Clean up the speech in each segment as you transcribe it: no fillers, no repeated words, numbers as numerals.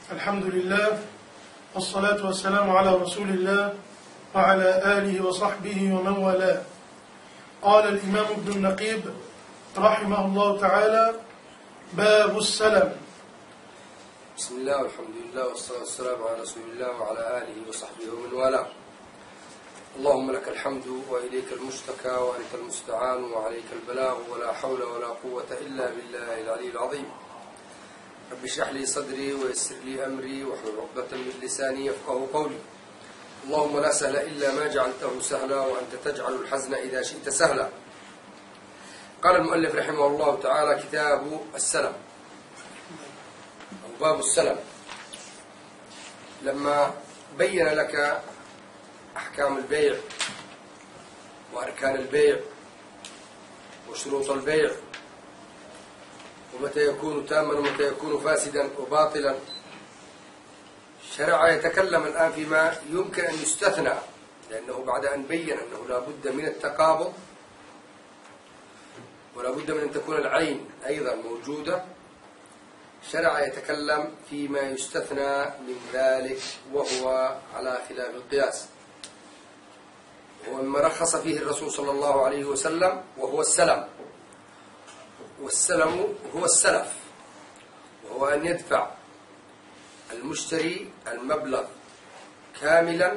الحمد لله والصلاة والسلام على رسول الله وعلى آله وصحبه ومن والاه. قال الإمام ابن النقيب رحمه الله تعالى: باب السلم. بسم الله والحمد لله والصلاة والسلام على رسول الله وعلى آله وصحبه ومن والاه. اللهم لك الحمد وإليك المشتكى وأنت المستعان وعليك البلاغ ولا حول ولا قوة إلا بالله العلي العظيم. رب اشرح لي صدري ويسر لي أمري واحلل عقدة من لساني يفقهوا قولي. اللهم لا سهل إلا ما جعلته سهلا وأنت تجعل الحزن إذا شئت سهلا. قال المؤلف رحمه الله تعالى: كتاب السلم أو باب السلم. لما بين لك أحكام البيع وأركان البيع وشروط البيع ومتى يكون تاما ومتى يكون فاسدا وباطلا، شرع يتكلم الآن فيما يمكن أن يستثنى، لأنه بعد أن بين أنه لا بد من التقابض ولا بد من أن تكون العين أيضا موجودة، شرع يتكلم فيما يستثنى من ذلك وهو على خلاف القياس، ومما رخص فيه الرسول صلى الله عليه وسلم وهو السلم. والسلم هو السلف، وهو أن يدفع المشتري المبلغ كاملا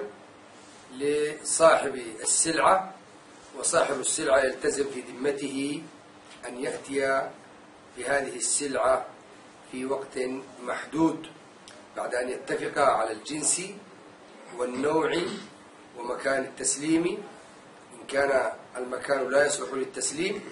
لصاحب السلعة، وصاحب السلعة يلتزم في ذمته أن يأتي بهذه السلعة في وقت محدود بعد أن يتفق على الجنس والنوع ومكان التسليم، إن كان المكان لا يصلح للتسليم.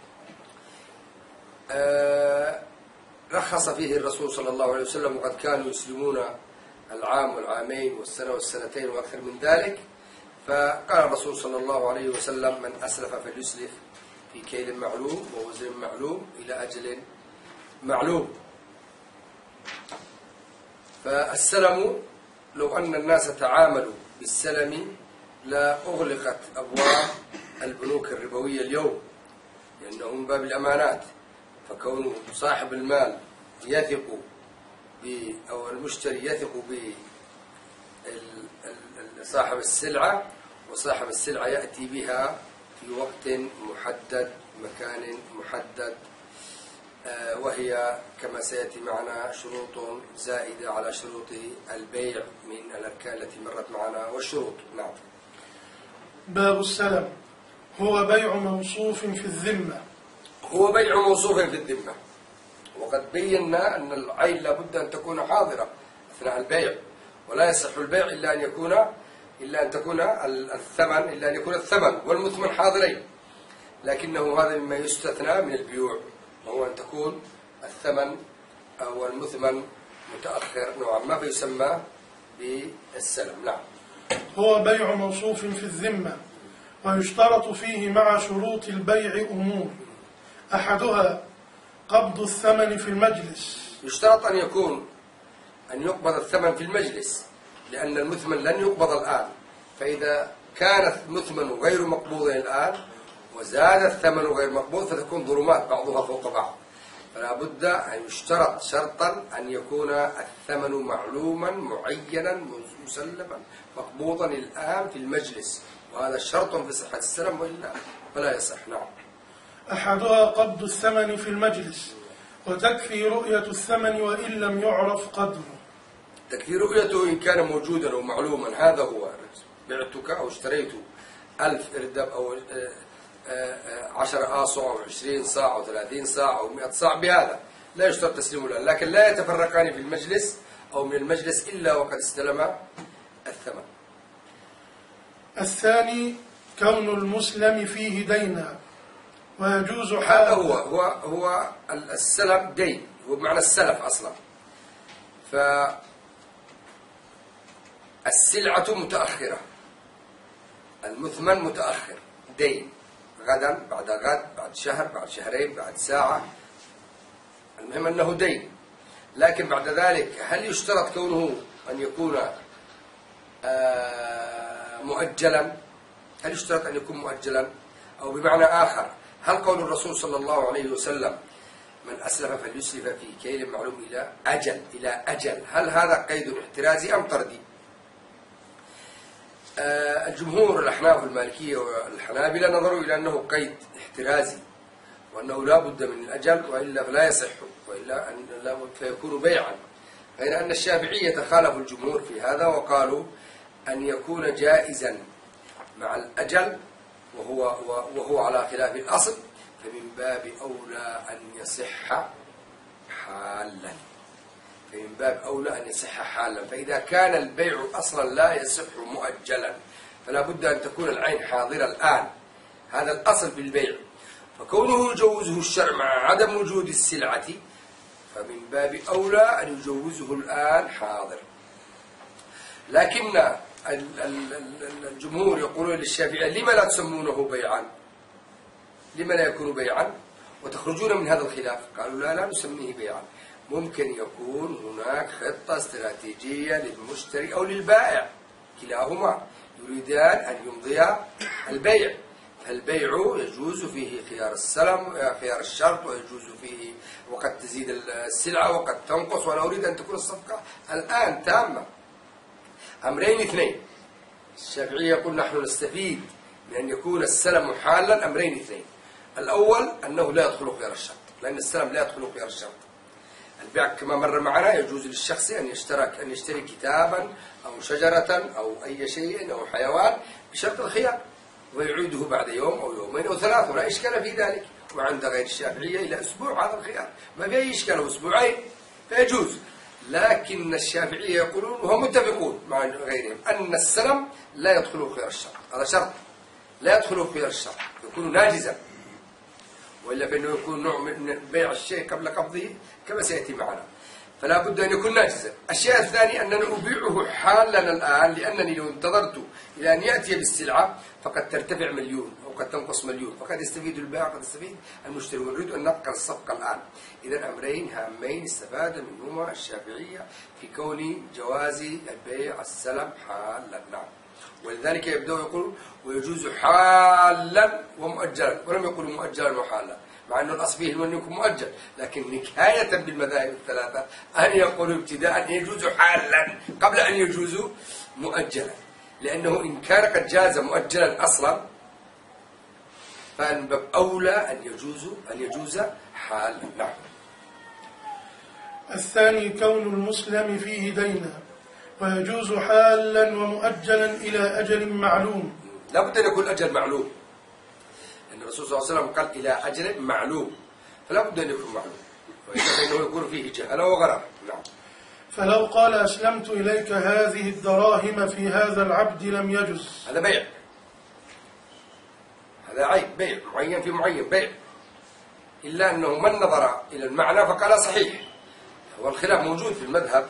رخص فيه الرسول صلى الله عليه وسلم، وقد كانوا يسلمون العام والعامين والسنة والسنتين وأكثر من ذلك. فقال الرسول صلى الله عليه وسلم: من أسلف فليسلف في كيل معلوم ووزن معلوم إلى أجل معلوم. فالسلم، لو أن الناس تعاملوا بالسلم لا أغلقت أبواب البنوك الربوية اليوم، لأنه من باب الأمانات. فكون صاحب المال يثق أو المشتري يثق بصاحب السلعة، وصاحب السلعة يأتي بها في وقت محدد مكان محدد، وهي كما سيأتي معنا شروط زائدة على شروط البيع من الأركان التي مرت معنا والشروط. نعم. باب السلم هو بيع موصوف في الذمة. هو بيع موصوف في الذمة، وقد بينا أن العين لابد أن تكون حاضرة أثناء البيع، ولا يصح البيع إلا أن يكون الثمن والمثمن حاضرين، لكنه هذا مما يستثنى من البيوع، وهو أن تكون الثمن أو المثمن متأخر نوعا ما، فيسمى بالسلم. نعم. هو بيع موصوف في الذمة، ويشترط فيه مع شروط البيع أمور: أحدها قبض الثمن في المجلس. يشترط أن يقبض الثمن في المجلس، لأن المثمن لن يقبض الآن، فإذا كان المثمن غير مقبوض الآن وزاد الثمن غير مقبوض فتكون ظلمات بعضها فوق بعض. فلا بد أن يشترط شرطا أن يكون الثمن معلوما معينا مسلما مقبوضا الآن في المجلس، وهذا شرط في صحة السلم، وإلا فلا يصح. نعم. أحدها قبض الثمن في المجلس، وتكفي رؤية الثمن وإن لم يعرف قدره. تكفي رؤيته إن كان موجودا ومعلوما. هذا هو: بعتك أو اشتريت 1000 إردب أو 10 آصع أو 20 صاع أو 30 صاع أو 100 صاع، بهذا لا يشترط تسليمه الآن، لكن لا يتفرقان في المجلس أو من المجلس إلا وقد استلم الثمن. الثاني كون المسلم فيه دينا، ويجوز هذا هو السلم دين، هو بمعنى السلف أصلا. فالسلعة متأخرة، المثمن متأخر، دين، غدا بعد غد بعد شهر بعد شهرين بعد ساعة، المهم أنه دين. لكن بعد ذلك هل يشترط كونه أن يكون مؤجلا؟ هل يشترط أن يكون مؤجلا؟ أو بمعنى آخر، هل قول الرسول صلى الله عليه وسلم من أسلف فليسلف في كيل معلوم إلى أجل. هل هذا قيد احترازي أم طردي؟ الجمهور الأحناف والمالكية والحنابلة نظروا إلى أنه قيد احترازي، وأنه لا بد من الأجل وإلا فلا يصح، وإلا أن لا فيكون بيعا. غير أن الشافعية خالفوا الجمهور في هذا وقالوا أن يكون جائزا مع الأجل وهو على خلاف الأصل، فمن باب أولى أن يصح حالا. فإذا كان البيع أصلا لا يصح مؤجلا فلا بد أن تكون العين حاضرة الآن، هذا الأصل في البيع. فكونه يجوزه الشرع مع عدم وجود السلعة فمن باب أولى أن يجوزه الآن حاضر. لكن الجمهور يقولون للشافعية لما لا تسمونه بيعا؟ لما لا يكون بيعا وتخرجون من هذا الخلاف؟ قالوا لا نسميه بيعا. ممكن يكون هناك خطة استراتيجية للمشتري أو للبائع، كلاهما يريدان أن يمضيا البيع. فالبيع يجوز فيه خيار الشرط، ويجوز فيه وقد تزيد السلعة وقد تنقص، وأنا أريد أن تكون الصفقة الآن تامة. أمرين اثنين. الشافعية يقول نحن نستفيد من أن يكون السلم حالا أمرين اثنين. الأول أنه لا يدخل خيار الشرط، لأن السلم لا يدخل خيار الشرط. البيع كما مر معنا يجوز للشخص أن يشتري كتابا أو شجرة أو أي شيء أو حيوان بشرط الخيار، ويعيده بعد يوم أو يومين أو ثلاثة، ولا إشكال في ذلك. وعند غير الشافعية إلى أسبوع هذا الخيار ما فيه إشكال، أو أسبوعين فيجوز. لكن الشافعية يقولون وهم متفقون مع غيرهم أن السلم لا يدخل خيار الشرط، هذا شرط لا يدخل خيار الشرط، يكون ناجزا، وإلا فإنه يكون نوع من بيع الشيء قبل قبضه كما سيأتي معنا، فلا بد أن يكون ناجزا. الشيء الثاني أنني أبيعه حالا الآن، لأنني لو انتظرت إلى أن يأتي بالسلعة فقد ترتفع مليون أو قد تنقص مليون، فقد يستفيد البائع قد يستفيد المشتري، ونريد أن نبقى الصفقة الآن. إذا أمرين هامين استفاد منهما الشافعية في كون جواز البيع السلم حالا. نعم. ولذلك يبدأ يقول ويجوز حالا ومؤجلا، ولم يقول مؤجلا وحالا، مع أنه الأصل فيه أن يكون مؤجل، لكن نكاية بالمذاهب الثلاثة أن يقولوا ابتداء أن يجوز حالا قبل أن يجوز مؤجلا، لأنه إن كان قد جاز مؤجلا أصلا فمن باب أولى أن يجوز حالا. نعم. الثاني كون المسلم فيه دينا، ويجوز حالا ومؤجلا إلى أجل معلوم. لا بد أن يكون أجل معلوم، أن الرسول صلى الله عليه وسلم قال إلى أجل معلوم، فلا بد أن يكون معلوم، فإنه يكون فيه جهل وغرر. نعم. فلو قال أسلمت إليك هذه الدراهم في هذا العبد لم يجز. هذا بيع، هذا عيب، بيع معين في معين، بيع، إلا أنه من نظر إلى المعنى فقال صحيح. والخلاف موجود في المذهب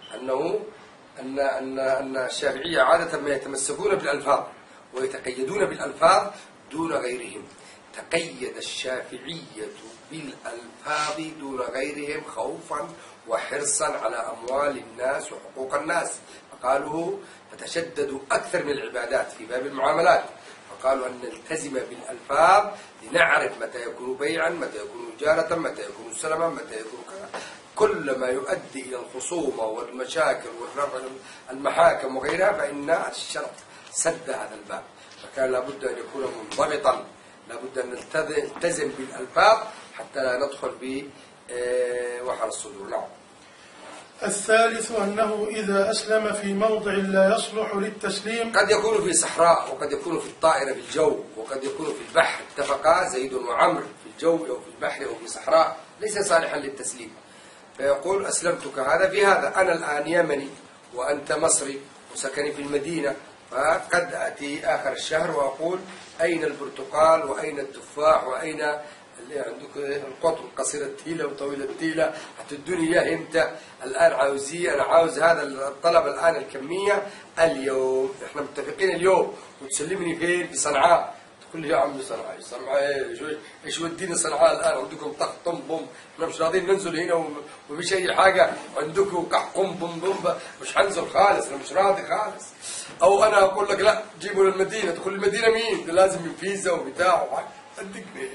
أن الشافعية عادة ما يتمسكون بالألفاظ ويتقيدون بالألفاظ دون غيرهم. تقيد الشافعية بالألفاظ دون غيرهم خوفا وحرصا على أموال الناس وحقوق الناس، فقالوا فتشددوا أكثر من العبادات في باب المعاملات، فقالوا أن نلتزم بالألفاظ لنعرف متى يكون بيعا، متى يكون تجارة، متى يكون سلما، متى يكون كذا. كل ما يؤدي إلى الخصومة والمشاكل والرفع المحاكم وغيرها فإن الشرع سد هذا الباب، فكان لابد أن يكون منضبطا، لابد أن نلتزم بالألفاظ حتى لا ندخل بوحر الصدور. نعم. الثالث أنه إذا أسلم في موضع لا يصلح للتسليم، قد يكون في صحراء، وقد يكون في الطائرة في الجو، وقد يكون في البحر، اتفقا زيد وعمر في الجو أو في البحر أو في صحراء، ليس صالحا للتسليم، فيقول أسلمتك هذا في هذا، أنا الآن يمني وأنت مصري وسكني في المدينة، فقد أتي آخر الشهر وأقول أين البرتقال وأين التفاح وأين اللي عندك القطن قصير التيلة وطويل التيلة، هتدوني إياه إمتى؟ الآن عاوزيه، أنا عاوز هذا الطلب الآن الكمية اليوم، إحنا متفقين اليوم، وتسلمني فين؟ في صنعاء. تقول لي يا عمي صنعاء إيش وديني صنعاء الآن؟ عندكم طخ طم بوم، إحنا مش راضيين ننزل هنا ومش أي حاجة، عندكم قم بوم بوم، مش هنزل خالص، أنا مش راضي خالص. أو أنا أقول لك لا جيبوا للمدينة، تقول المدينة مين؟ ده لازم من فيزا وبتاع عندك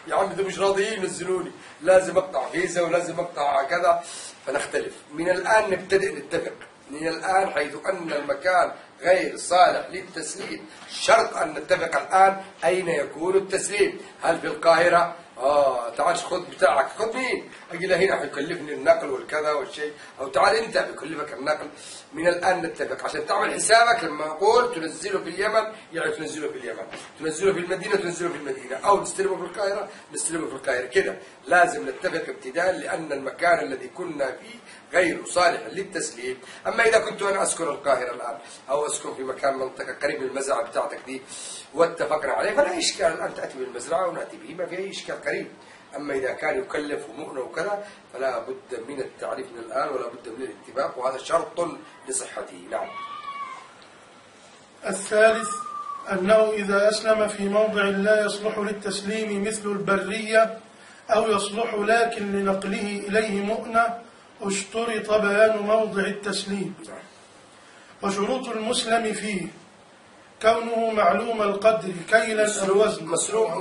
يا عم ده مش راضيين ينزلوني، لازم اقطع فيزا ولازم اقطع كذا، فنختلف. من الآن نبتدئ نتفق، من الآن حيث أن المكان غير صالح للتسليم شرط أن نتفق الآن أين يكون التسليم. هل في القاهرة؟ تعال خذ بتاعك. خذ مين؟ أجي هنا حيكلفني النقل والكذا والشيء، أو تعال أنت بيكلفك النقل. من الآن نتفق عشان تعمل حسابك لما أقول تنزله في اليمن، يعني تنزله في اليمن، تنزله في المدينة تنزله في المدينة، أو نستلمه في القاهرة نستلمه في القاهرة. كده لازم نتفق ابتداء، لأن المكان الذي كنا فيه غير صالح للتسليم. أما إذا كنت أنا أسكن القاهرة الآن أو أسكن في مكان منطقة قريب من المزرعة بتاعتك دي واتفقنا عليه فلا إشكال، الآن تأتي بالمزرعة ونأتي به، ما في أي إشكال قريب. أما إذا كان يكلف ومؤنة وكذا فلا بد من التعريف من الآن ولا بد من الاتفاق، وهذا شرط لصحته. نعم. الثالث أنه إذا أسلم في موضع لا يصلح للتسليم مثل البرية أو يصلح لكن لنقله إليه مؤنة اشترط بيان موضع التسليم. وشروط المسلم فيه كونه معلوم القدر كيلا أو وزن.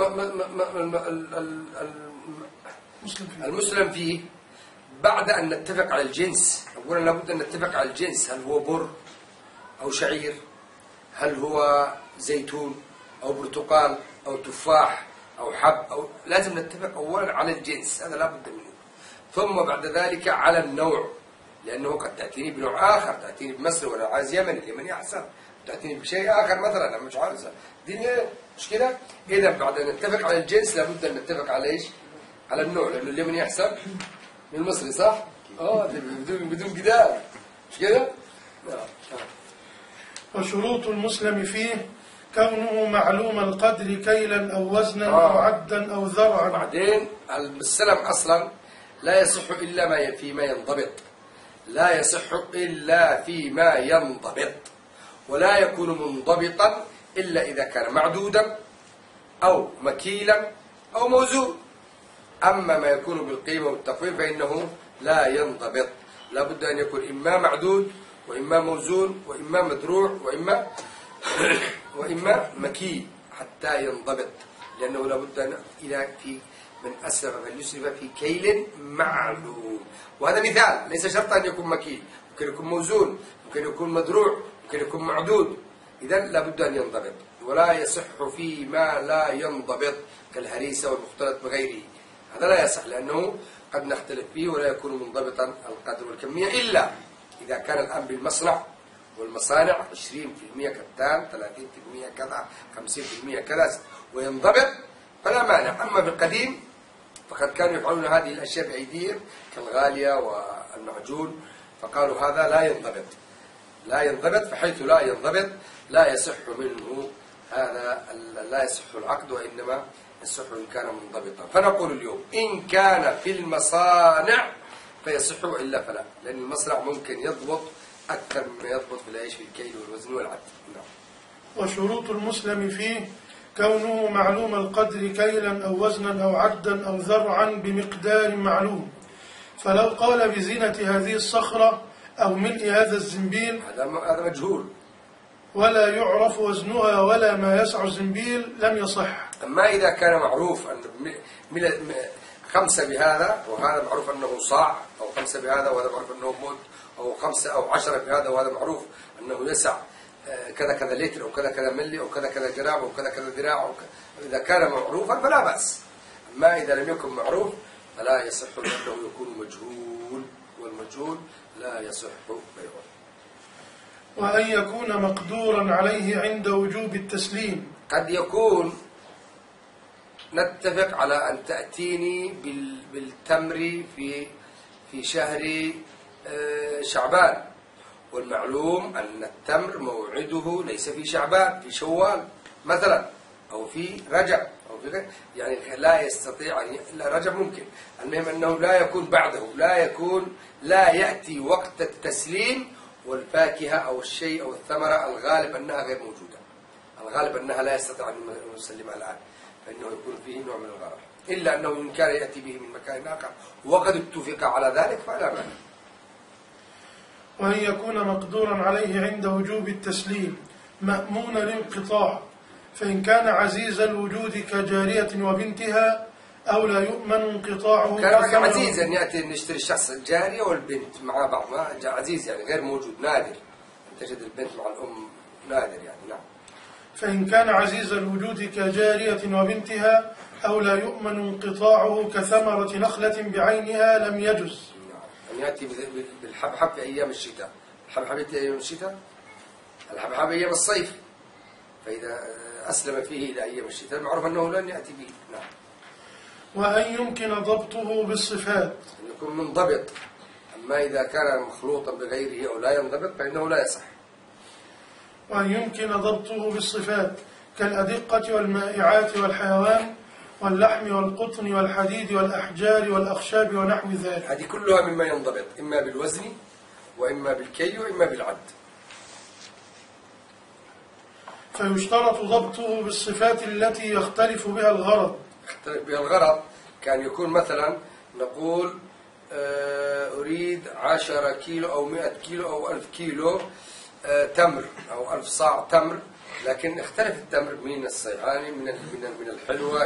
المسلم فيه بعد أن نتفق على الجنس. أولا لابد أن نتفق على الجنس، هل هو بر أو شعير، هل هو زيتون أو برتقال أو تفاح أو حب، أو لازم نتفق أولا على الجنس، هذا لابد منه. ثم بعد ذلك على النوع، لأنه قد تأتيني بنوع آخر، تأتيني بمصر وأنا عايز يمني، اليمني أحسن، تأتيني بشيء آخر مثلا أنا مش عايزه دنيا، مش كده؟ إذا بعد أن نتفق على الجنس لابد أن نتفق على إيش؟ على النوع، لأنه اليمني أحسن من المصري، صح؟ بدون جدال، مش كده؟ وشروط المسلم فيه كونه معلوم القدر كيلا أو وزنا أو عدا أو ذرعا. بعدين السلم أصلا لا يصح إلا فيما ينضبط، لا يصح إلا فيما ينضبط، ولا يكون منضبطا إلا إذا كان معدودا أو مكيلا أو موزون. أما ما يكون بالقيمة والتقويم فإنه لا ينضبط، لا بد أن يكون إما معدود وإما موزون وإما مدروع وإما مكيل حتى ينضبط، لأنه لا بد أن إلى في من أسرف فليسرف في كيل معلوم. وهذا مثال، ليس شرط أن يكون مكيل، ممكن يكون موزون، ممكن يكون مدروع، ممكن يكون معدود. إذا لا بد أن ينضبط، ولا يصح فيما لا ينضبط كالهريسة والمختلط بغيره، هذا لا يصح لأنه قد نختلف فيه ولا يكون منضبطا القدر والكمية، إلا إذا كان الآن بالمصنع والمصانع 20% كتان، 30% كذا، 50% كذا وينضبط فلا مانع. أما بالقديم فقد كانوا يفعلون هذه الأشياء بأيديهم كالغالية والمعجون، فقالوا هذا لا ينضبط، فحيث لا ينضبط لا يصح منه هذا، لا يصح العقد، وإنما يصح إن كان منضبطا. فنقول اليوم إن كان في المصانع فيصح وإلا فلا، لأن المصنع ممكن يضبط أكثر مما يضبط في العيش في الكيل والوزن والعد. وشروط المسلم فيه كونه معلوم القدر كيلا أو وزنا أو عدا أو ذرعا بمقدار معلوم، فلو قال بزينة هذه الصخرة أو ملء هذا الزنبيل هذا مجهول ولا يعرف وزنها ولا ما يسع الزنبيل لم يصح. أما إذا كان معروف أن 5 بهذا وهذا معروف أنه صاع، أو 5 بهذا وهذا معروف أنه مد، أو 5 أو 10 بهذا وهذا معروف أنه يسع كذا كذا لتر أو كذا كذا ملي أو كذا كذا جرام أو كذا كذا ذراع، إذا كان معروفا فلا بأس. أما إذا لم يكن معروف فلا يصح لأنه يكون مجهول، والمجهول لا يصح بيعه. وأن يكون مقدورا عليه عند وجوب التسليم. قد يكون نتفق على أن تأتيني بالتمر في شهر شعبان، والمعلوم أن التمر موعده ليس في شعبان، في شوال مثلا، أو في رجب، أو في يعني لا يستطيع إلا رجب ممكن. المهم أنه لا يكون بعده، لا يأتي وقت التسليم والفاكهة أو الشيء أو الثمرة الغالب أنها غير موجودة، الغالب أنها لا يستطيع أن يسلمها الآن، فإنه يكون فيه نوع من الغرر، إلا أنه إن كان يأتي به من مكان آخر وقد اتفق على ذلك فلا مانع. وأن يكون مقدورا عليه عند وجوب التسليم مأمون الانقطاع، فإن كان عزيز الوجود كجارية وبنتها أو لا يؤمن انقطاعه. كان عزيز أن يأتي نشتري الشخص الجارية والبنت مع بعض، ما عزيز يعني غير موجود، نادر تجد البنت مع الأم، نادر يعني. نعم. فإن كان عزيز الوجود كجارية وبنتها أو لا يؤمن انقطاعه كثمرة نخلة بعينها لم يجز. أن يأتي بالحبحب في أيام الشتاء. الحبحب يأتي أيام الشتاء، الحبحب أيام الصيف، فإذا أسلم فيه إلى أيام الشتاء معروف أنه لن يأتي به. نعم. وأن يمكن ضبطه بالصفات، أن يكون منضبط. أما إذا كان مخلوطا بغيره أو لا ينضبط فإنه لا يصح. وأن يمكن ضبطه بالصفات كالأدقة والمائعات والحيوان واللحم والقطن والحديد والأحجار والأخشاب ونحو ذلك. هذه كلها مما ينضبط، إما بالوزن وإما بالكي وإما بالعد. فيشترط ضبطه بالصفات التي يختلف بها الغرض. يختلف بها الغرض، كان يكون مثلا نقول أريد 10 كيلو أو 100 كيلو أو 1000 كيلو تمر أو 1000 صاع تمر، لكن اختلف التمر من الصيعاني من الحلوة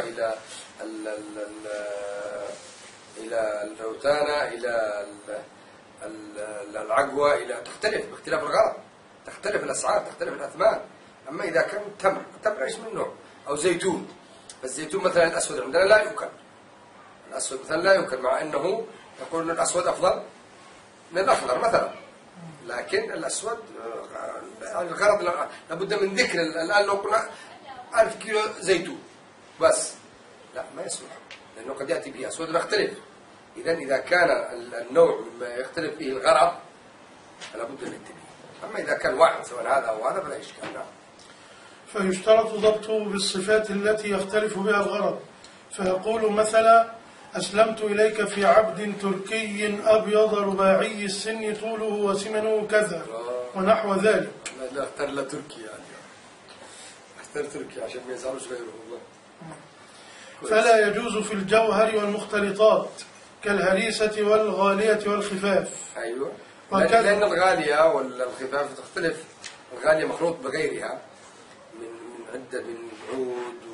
إلى الروتانة إلى العقوة، إلى تختلف باختلاف الغرض، تختلف الأسعار، تختلف الأثمان. أما إذا كان تمر إيش من نوع، أو زيتون، فالزيتون مثلا الأسود عندنا لا يؤكل، الأسود مثلا لا يؤكل، مع أنه يقول أن الأسود أفضل من الأخضر مثلا، لكن الأسود الغرض لابد من ذكر. الآن لو قلنا 1000 كيلو زيتون بس لا ما يصلح، لأنه قد يأتي به أسود ويختلف. إذا كان النوع مما يختلف فيه الغرض فلا بد من التبيين. أما إذا كان واحد سواء هذا أو هذا فلا إشكال. نعم. فيشترط ضبطه بالصفات التي يختلف بها الغرض، فيقول مثلا أسلمت إليك في عبد تركي أبيض رباعي السن طوله وسمنه كذا ونحو ذلك. لا اختار لا تركي يعني، اختار تركي عشان ما يزعلوش غيره والله. فلا يجوز في الجوهر والمختلطات كالهريسة والغالية والخفاف. أيوة، لأن الغالية والخفاف تختلف. الغالية مخلوط بغيرها من عدة، من عود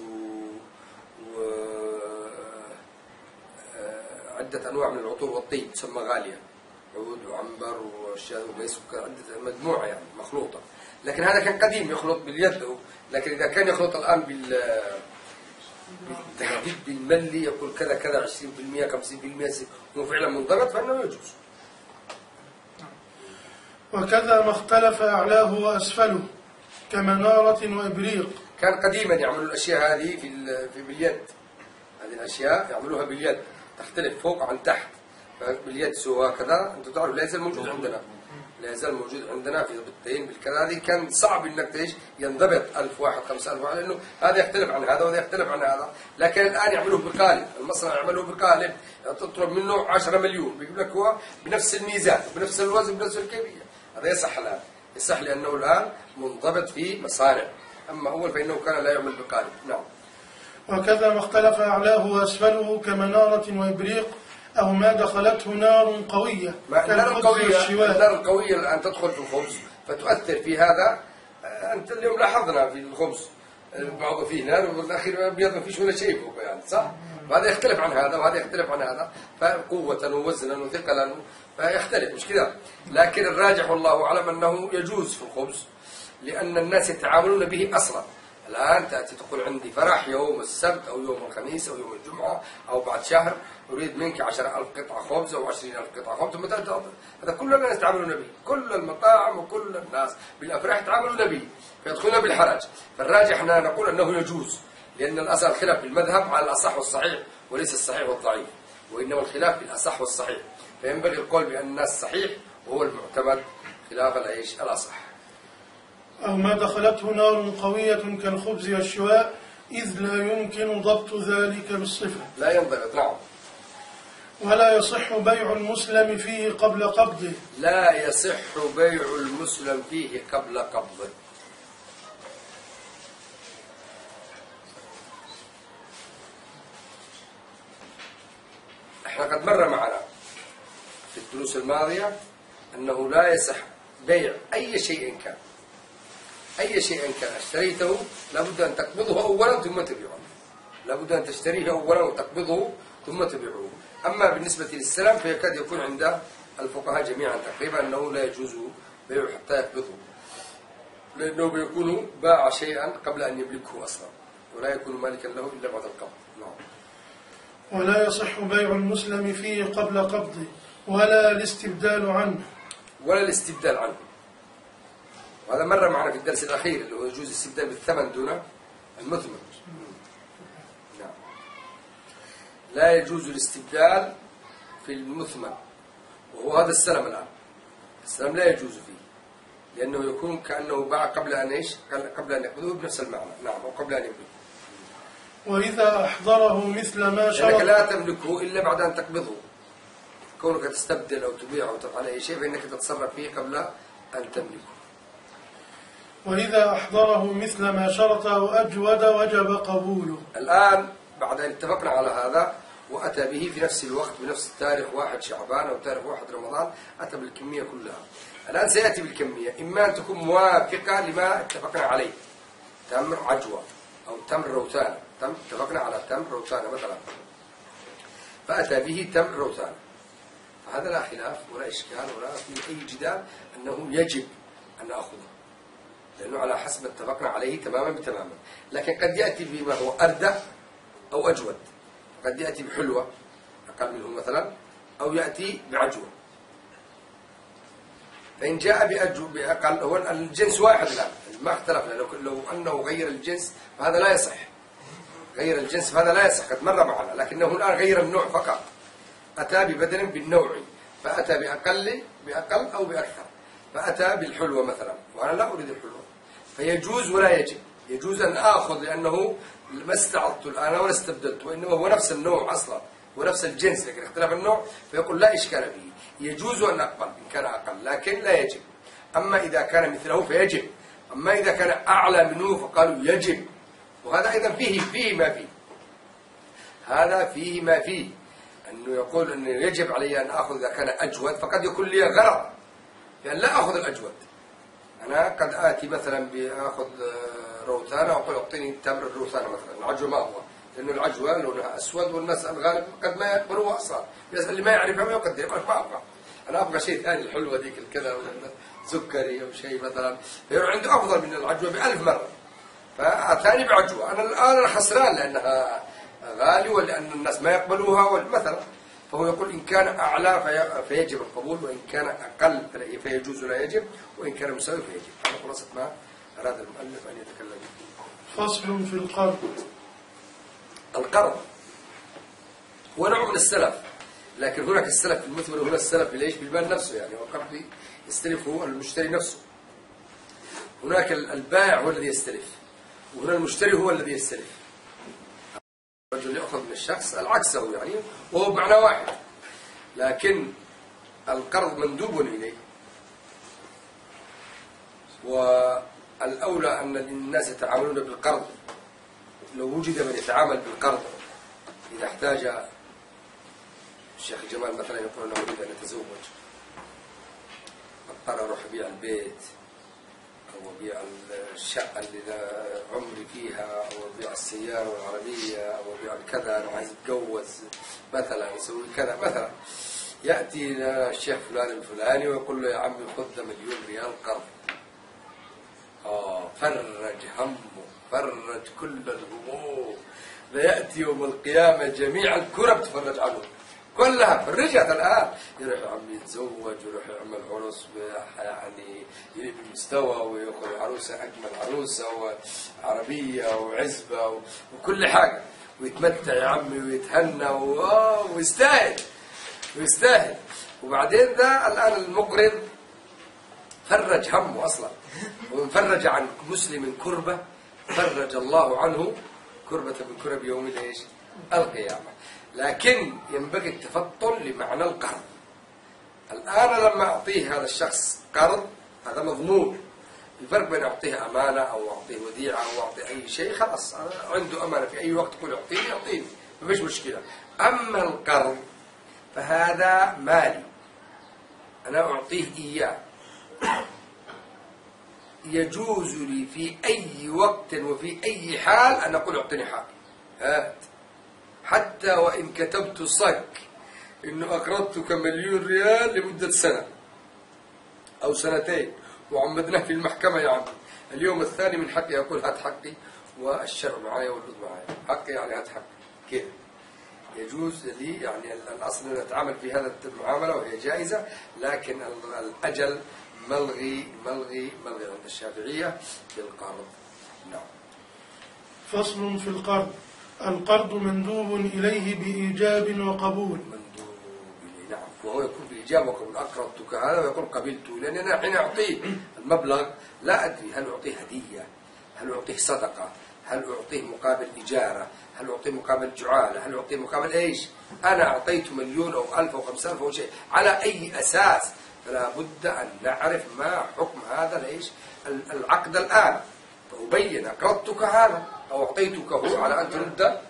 عدة أنواع من العطور والطيب تسمى غالية، عود وعنبر وأشياء وميس، عدة مجموعة يعني مخلوطة. لكن هذا كان قديم يخلط باليد، لكن إذا كان يخلط الآن بالتحديد بالملي، يقول كذا كذا 20% 50% هو فعلا منضبط فإنه يجوز. وكذا ما اختلف أعلاه وأسفله كمنارة وإبريق. كان قديما يعملوا الأشياء هذه في باليد، هذه الأشياء يعملوها باليد، تختلف فوق عن تحت، باليد سوى كذا. أنتم تعرفوا لا يزال موجود عندنا، لا يزال موجود عندنا في بالتين بالكذا. هذه كان صعب إنك تعيش ينضبط 1000 واحد 5000 واحد، لأنه هذا يختلف عن هذا وهذا يختلف عن هذا. لكن الآن يعملوه بقالب، المصنع يعملوه بقالب، تطلب منه 10 مليون بيقول لك هو بنفس الميزان بنفس الوزن بنفس الكيفية. هذا يصح الآن، يصح لأنه الآن منضبط في مصانع. أما أول فإنه كان لا يعمل بقالب. نعم. وكذا ما اختلف أعلاه وأسفله كمنارة وإبريق أو ما دخلته نار قوية. النار القوية الآن تدخل في الخبز فتؤثر في هذا. أنت اليوم لاحظنا في الخبز بعضه فيه نار والأخير أبيض ما فيش ولا شيء فوق يعني، صح؟ وهذا يختلف عن هذا وهذا يختلف عن هذا، فقوة ووزنا وثقلا فيختلف، مش كذا. لكن الراجح والله أعلم أنه يجوز في الخبز، لأن الناس يتعاملون به أصلا. الآن تأتي تقول عندي فرح يوم السبت أو يوم الخميس أو يوم الجمعة أو بعد شهر، أريد منك 10,000 قطعة خبز أو 20,000 قطعة خبز، ثم هذا كل الناس يتعاملون به، كل المطاعم وكل الناس بالأفراح يتعاملون به، فيدخلون بالحرج. فالراجح أننا نقول أنه يجوز، لأن الأصل خلاف بالمذهب على الأصح والصحيح وليس الصحيح والضعيف، وإنما الخلاف بالأصح والصحيح، فينبغي القول بأن الناس صحيح وهو المعتمد خلاف الأصح. أو ما دخلته نار قوية كالخبز والشواء إذ لا يمكن ضبط ذلك بالصفة. لا ينضبط. نعم. ولا يصح بيع المسلم فيه قبل قبضه. لا يصح بيع المسلم فيه قبل قبضه. احنا قد مر معنا في الدروس الماضية أنه لا يصح بيع أي شيء كان، أي شيء كان اشتريته لابد أن تقبضه أولا ثم تبيعه. لابد أن تشتريه أولا وتقبضه ثم تبيعه. أما بالنسبة للسلم فيكاد يكون عند الفقهاء جميعا تقريبا أنه لا يجوز بيعه حتى يقبضه، لأنه بيكون باع شيئا قبل أن يملكه أصلا، ولا يكون مالكا له إلا بعد القبض. نعم. ولا يصح بيع المسلم فيه قبل قبضه ولا الاستبدال عنه. ولا الاستبدال عنه، وهذا مر معنا في الدرس الأخير اللي هو يجوز الاستبدال بالثمن دون المثمن. نعم. لا يجوز الاستبدال في المثمن، وهو هذا السلم الآن. السلم لا يجوز فيه، لأنه يكون كأنه باع قبل أن إيش؟ قبل أن يقبضه بنفس المعنى. نعم، أو قبل أن يملكه. وإذا أحضره مثل ما شرط، لأنك لا تملكه إلا بعد أن تقبضه. كونك تستبدل أو تبيع أو تفعل أي شيء فإنك تتصرف فيه قبل أن تملكه. وإذا أحضره مثل ما شرط أو أجود وجب قبوله. الآن بعد أن اتفقنا على هذا وأتى به في نفس الوقت بنفس التاريخ 1 شعبان أو تاريخ 1 رمضان، أتى بالكمية كلها. الآن سيأتي بالكمية، إما أن تكون موافقة لما اتفقنا عليه، تمر عجوة أو تمر روتانة. اتفقنا على تمر روتانة مثلا، فأتى به تمر روتانة، فهذا لا خلاف ولا إشكال ولا في أي جدال أنه يجب أن نأخذه، لأنه على حسب اتفقنا عليه تماما بتماما. لكن قد يأتي بما هو أردى أو أجود، قد يأتي بحلوة أقل منه مثلا، أو يأتي بعجوة. فإن جاء بأقل، هو الجنس واحد الآن ما اختلفنا. لو أنه غير الجنس فهذا لا يصح، غير الجنس فهذا لا يصح، قد مر معنا. لكنه الآن غير النوع فقط، أتى ببدل بالنوع، فأتى بأقل أو بأكثر، فأتى بالحلوة مثلا، وأنا لا أريد الحلوة، فيجوز ولا يجب. يجوز أن آخذ لأنه ما استعرضت الآن ولا استبدلت، وإنما هو نفس النوع أصلا ونفس الجنس، لكن اختلاف النوع، فيقول لا إشكال فيه. يجوز أن أقبل إن كان أقل، لكن لا يجب. أما إذا كان مثله فيجب، أما إذا كان أعلى منه فقالوا يجب. وهذا أيضا فيه ما فيه، هذا فيه ما فيه، أنه يقول أنه يجب علي أن أخذ إذا كان أجود، فقد يكون لي غرض لأن لا أخذ الأجود. أنا قد آتي مثلا بأخذ روتانة وأقول أعطيني تمر الروتانة مثلا. العجوة ما هو، لأنه العجوة لونها أسود والناس الغالب قد ما يقبلوها أصلا، اللي ما يعرفها ما يقدر، يقول ما أبغى، أنا أبغى شيء ثاني، الحلوة ذيك الكذا سكري أو شيء مثلا، فيروح عنده أفضل من العجوة ب1000 مرة، فأتاني بعجوة. أنا الآن خسران لأنها غالي ولأن الناس ما يقبلوها مثلا. فهو يقول إن كان أعلى فيجب القبول، وإن كان أقل فيجوز لا يجب، وإن كان مساوي فيجب. هذا خلاصة ما أراد المؤلف أن يتكلم فيه. فصل في القرض. القرض هو نوع من السلف، لكن هناك السلف في المثمن وهنا السلف بالإيش؟ بالمال نفسه، يعني والقرض يستلفه المشتري نفسه. هناك البائع هو الذي يستلف، وهنا المشتري هو الذي يستلف. الرجل يأخذ من الشخص العكسه يعني، وهو بمعنى واحد، لكن القرض مندوب إليه. والأولى أن الناس يتعاملون بالقرض. لو وجد من يتعامل بالقرض، إذا احتاج الشيخ جمال مثلا يقول أنه أريد أن أتزوج، أضطر أروح أبيع البيت أو أبيع الشقة اللي عمري فيها، أو أبيع السيارة والعربية، أو أبيع الكذا، أنا عايز أتجوز مثلا، أسوي كذا مثلا. يأتي الشيخ فلان الفلاني ويقول له يا عمي خذ 1,000,000 ريال قرض. فرج همه، فرج كل الهموم. فيأتي يوم القيامة جميع الكرب تفرج عنه كلها، فرجت الآن. يروح يا عمي يتزوج ويروح يعمل عرس يعني بالمستوى، ويأخذ عروسة أجمل عروسة وعربية وعزبة وكل حاجة، ويتمتع يا عمي ويتهنى ويستاهل. وبعدين ذا الآن المقرض فرج همه أصلا، ومن فرج عن مسلم كربة فرج الله عنه كربة من كرب يوم الإيش؟ القيامة. لكن ينبغي التفطن لمعنى القرض. الآن لما أعطيه هذا الشخص قرض هذا مضمون. الفرق بين أعطيه أمانة أو أعطيه وديعة أو أعطيه أي شيء، خلاص عنده أمانة في أي وقت يقول أعطيني ما فيش مشكلة. أما القرض فهذا مالي، أنا أعطيه إياه، يجوز لي في أي وقت وفي أي حال أن أقول أعطني حقي، هات، حتى وإن كتبت صك إنه أقرضتك 1,000,000 ريال لمدة سنة أو سنتين وعمدناه في المحكمة يا عمي، اليوم الثاني من حقي أقول هات حقي والشرع معايا والرد معايا، حقي يعني هات حقي. كيف؟ يجوز لي يعني الأصل أن نتعامل في هذا المعاملة وهي جائزة، لكن الأجل ملغي عند الشافعية في القرض. نعم. فصل في القرض. القرض مندوب إليه بإيجاب وقبول. مندوب إليه، نعم، وهو يكون بإيجاب وقبول. أقرضتك هذا ويقول قبلته، لأن أنا حين أعطيه المبلغ لا أدري هل أعطيه هدية، هل أعطيه صدقة، هل أعطيه مقابل إجارة، هل أعطيه مقابل جعالة، هل أعطيه مقابل إيش. أنا أعطيته 1,000,000 أو 1,000 أو 5,000 أو شيء، على أي أساس؟ فلا بد أن نعرف ما حكم هذا ليش العقد الآن، فأبين أقرضتك هذا أو أعطيتك هو على أن ترد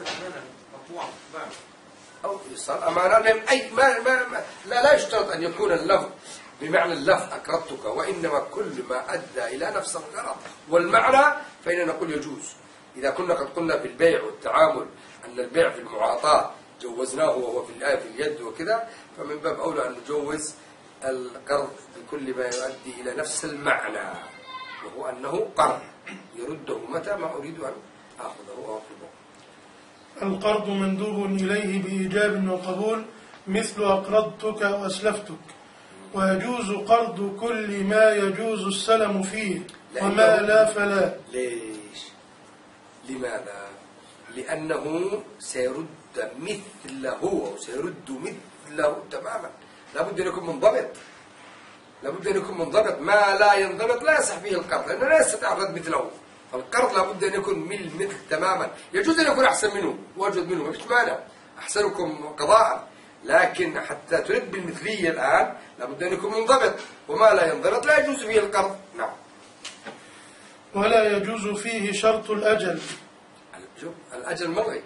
أو إيصال أمانة. لهم أي لا يشترط أن يكون اللفظ بمعنى اللفظ أقرضتك، وإنما كل ما أدى إلى نفس الغرض والمعنى فإننا نقول يجوز. إذا كنا قد قلنا في البيع والتعامل أن البيع في المعاطاة جوزناه وهو في الآية في اليد وكذا، فمن باب أولى أن نجوز القرض بكل ما يؤدي إلى نفس المعنى، وهو أنه قرض يرده متى ما أريد أن آخذه أو أطلبه. القرض مندوب إليه بإيجاب وقبول، مثل أقرضتك وأسلفتك. ويجوز قرض كل ما يجوز السلم فيه، وما لا فلا. ليش؟ لماذا؟ لأنه سيرد مثله أو سيرد مثله تماما. لابد أن يكون منضبط، لابد أن يكون منضبط. ما لا ينضبط لا يصح فيه القرض، لأنه لا يستطيع الرد مثله. فالقرض لابد أن يكون مثل تماما. يجوز أن يكون أحسن منه وأجود منه، ما فيش مانع، أحسنكم قضاء، لكن حتى ترد بالمثلية الآن لابد أن يكون منضبط، وما لا ينضبط لا يجوز فيه القرض. نعم. ولا يجوز فيه شرط الأجل. الأجل ملغي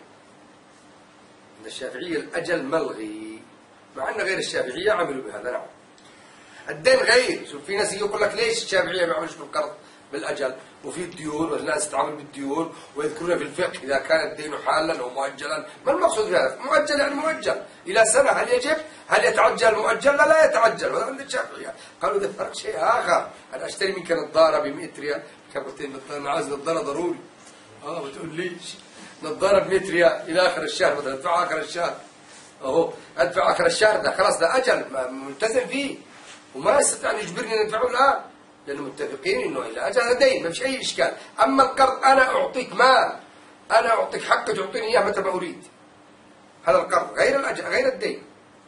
عند الشافعية، الأجل ملغي، مع أن غير الشافعية عملوا بهذا. نعم. الدين غير، شوف في ناس يقول لك ليش الشافعية ما عملوش بالقرض بالأجل، وفي الديون والناس تتعامل بالديون، ويذكرون في الفقه إذا كان الدين حالا أو مؤجلا. ما المقصود بهذا؟ مؤجل يعني مؤجل إلى سنة، هل يجب؟ هل يتعجل المؤجل؟ لا يتعجل. وهذا عند الشافعية. قالوا إذا فرق شيء آخر، أنا أشتري منك نظارة ب100 ريال، كم قلت لي أنا عايز نظارة ضروري، بتقول ليش نظارة ب100 ريال إلى آخر الشهر، مثلا أدفع آخر الشهر، أدفع آخر الشهر، ده خلاص ده أجل ملتزم فيه، وما يستطيع أن يجبرني أن أدفعه الآن، لأنه متفقين إنه إلى أجل هذا دين، ما فيش أي إشكال. أما القرض أنا أعطيك مال، أنا أعطيك حق تعطيني إياه متى ما أريد، هذا القرض غير الأجل غير الدين.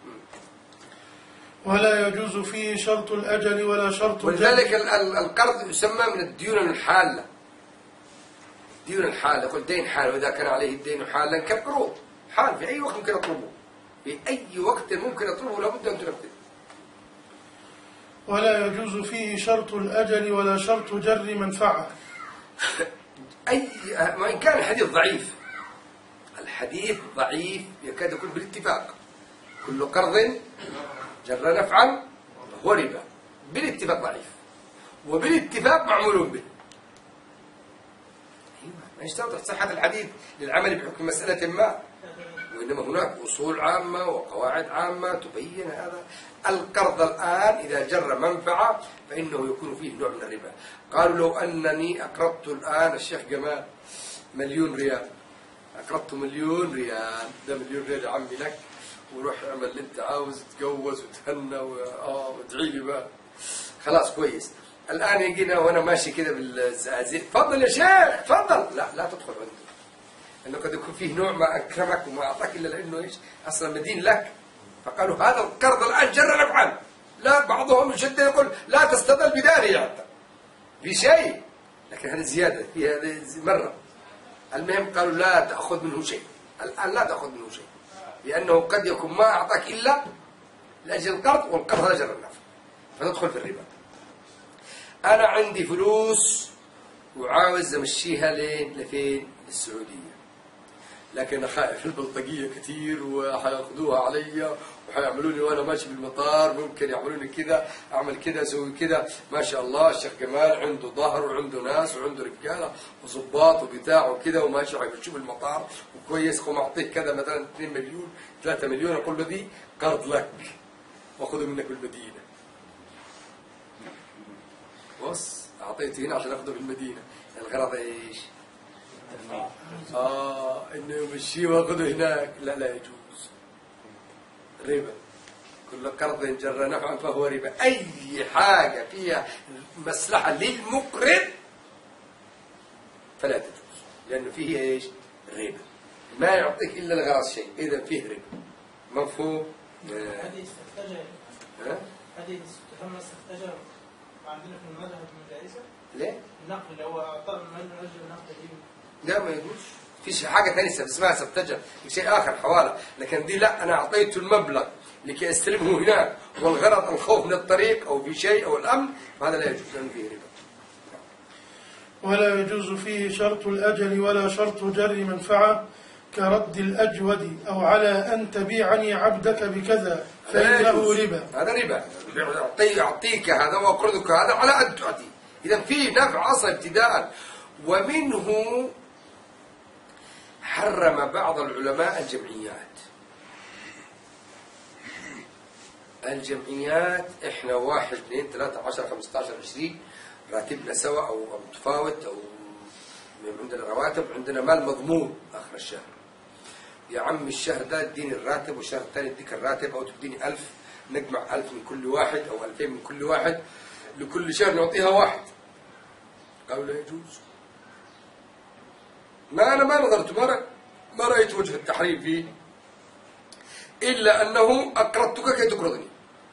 ولا يجوز فيه شرط الأجل ولا شرط الجل. ولذلك القرض يسمى من الديون الحالة. الديون الحالة، يقول دين حال، وإذا كان عليه الدين حالا كالقروض، حال في أي وقت ممكن أطلبه، في أي وقت ممكن أطلبه، لابد أن تنفذ. ولا يجوز فيه شرط الأجل ولا شرط جر منفعة. وإن كان الحديث ضعيف، الحديث ضعيف يكاد يكون بالاتفاق، كل قرض جر نفعا فهو ربا، بالاتفاق ضعيف، وبالاتفاق معمول به. ما يشترط صحة الحديث للعمل بحكم مسألة ما، وإنما هناك أصول عامة وقواعد عامة تبين هذا. القرض الآن إذا جر منفعة فإنه يكون فيه نوع من الربا. قالوا لو أنني أقرضت الآن الشيخ جمال 1,000,000 ريال، أقرضت 1,000,000 ريال، ده 1,000,000 ريال يا عمي لك، وروح اعمل اللي أنت عاوز، تتجوز وتهنى وادعي لي بقى، خلاص كويس. الآن يجينا وأنا ماشي كده بالزقازيق، تفضل يا شيخ تفضل، لا تدخل عنده، لأنه قد يكون فيه نوع ما أكرمك وما أعطاك إلا لأنه إيش أصلا مدين لك. فقالوا هذا القرض الآن جر نفعا. لا، بعضهم يشد يقول لا تستدل بداره حتى في شيء، لكن هذا زيادة في هذا مرة. المهم قالوا لا تأخذ منه شيء الآن، لا تأخذ منه شيء، لأنه قد يكون ما أعطاك إلا لأجل القرض، والقرض هذا جر النفع، فتدخل في الربا. أنا عندي فلوس وعاوز أمشيها لفين؟ للسعودية. لكن أنا خائف البلطجية كثير وحياخذوها علي وحيعملوني وأنا ماشي بالمطار، ممكن يعملوني كذا، أعمل كذا، أسوي كذا. ما شاء الله الشيخ جمال عنده ظهر وعنده ناس وعنده رجالة وظباط وبتاع وكذا وماشي حيمشوا بالمطار وكويس. قوم أعطيك كذا مثلا 2 مليون 3 مليون، أقول له دي قرض لك وأخذه منك بالمدينة. بص أعطيته هنا عشان أخذه بالمدينة، الغرض إيش؟ إنه يمشيه وأخذه هناك. لا لا يجوز، ربا. كل قرض جر نفعا فهو ربا. أي حاجة فيها مصلحة للمقرض فلا تجوز، لأنه فيه إيش؟ ربا. ما يعطيك إلا الغرض شيء، إذا فيه ربا. مفهوم؟ هذه استخرجها. هذه تسمى استخرجها عندنا في المذهب من جائزة؟ ليه؟ النقل اللي هو أعطاه من أجل النقل دي. لا ما يجوز. فيش حاجة ثانية اسمها سبتجة، شيء آخر حوالة. لكن دي لا، أنا أعطيته المبلغ لكي أستلمه هناك والغرض الخوف من الطريق أو في شيء أو الأمن، فهذا لا يجوز لأنه فيه ربا. ولا يجوز فيه شرط الأجل ولا شرط جر منفعة كرد الأجود أو على أن تبيعني عبدك بكذا فإنه ربا. هذا ربا. يعطيك هذا وأقرضك هذا على أن تعطي. إذا فيه نفع أصلا ابتداء. ومنه حرم بعض العلماء الجمعيات. إحنا 1 2 3 10 15 20 راتبنا سوا أو متفاوت، أو عندنا رواتب، عندنا مال مضمون آخر الشهر. يا عم الشهر ده اديني الراتب والشهر الثاني اديك الراتب، أو تديني 1000، نجمع 1000 من كل واحد أو 2000 من كل واحد، لكل شهر نعطيها واحد. قالوا لا يجوز. أنا ما نظرت، ما رأيت وجه التحريم فيه، إلا أنه أقرضتك كي تقرضني.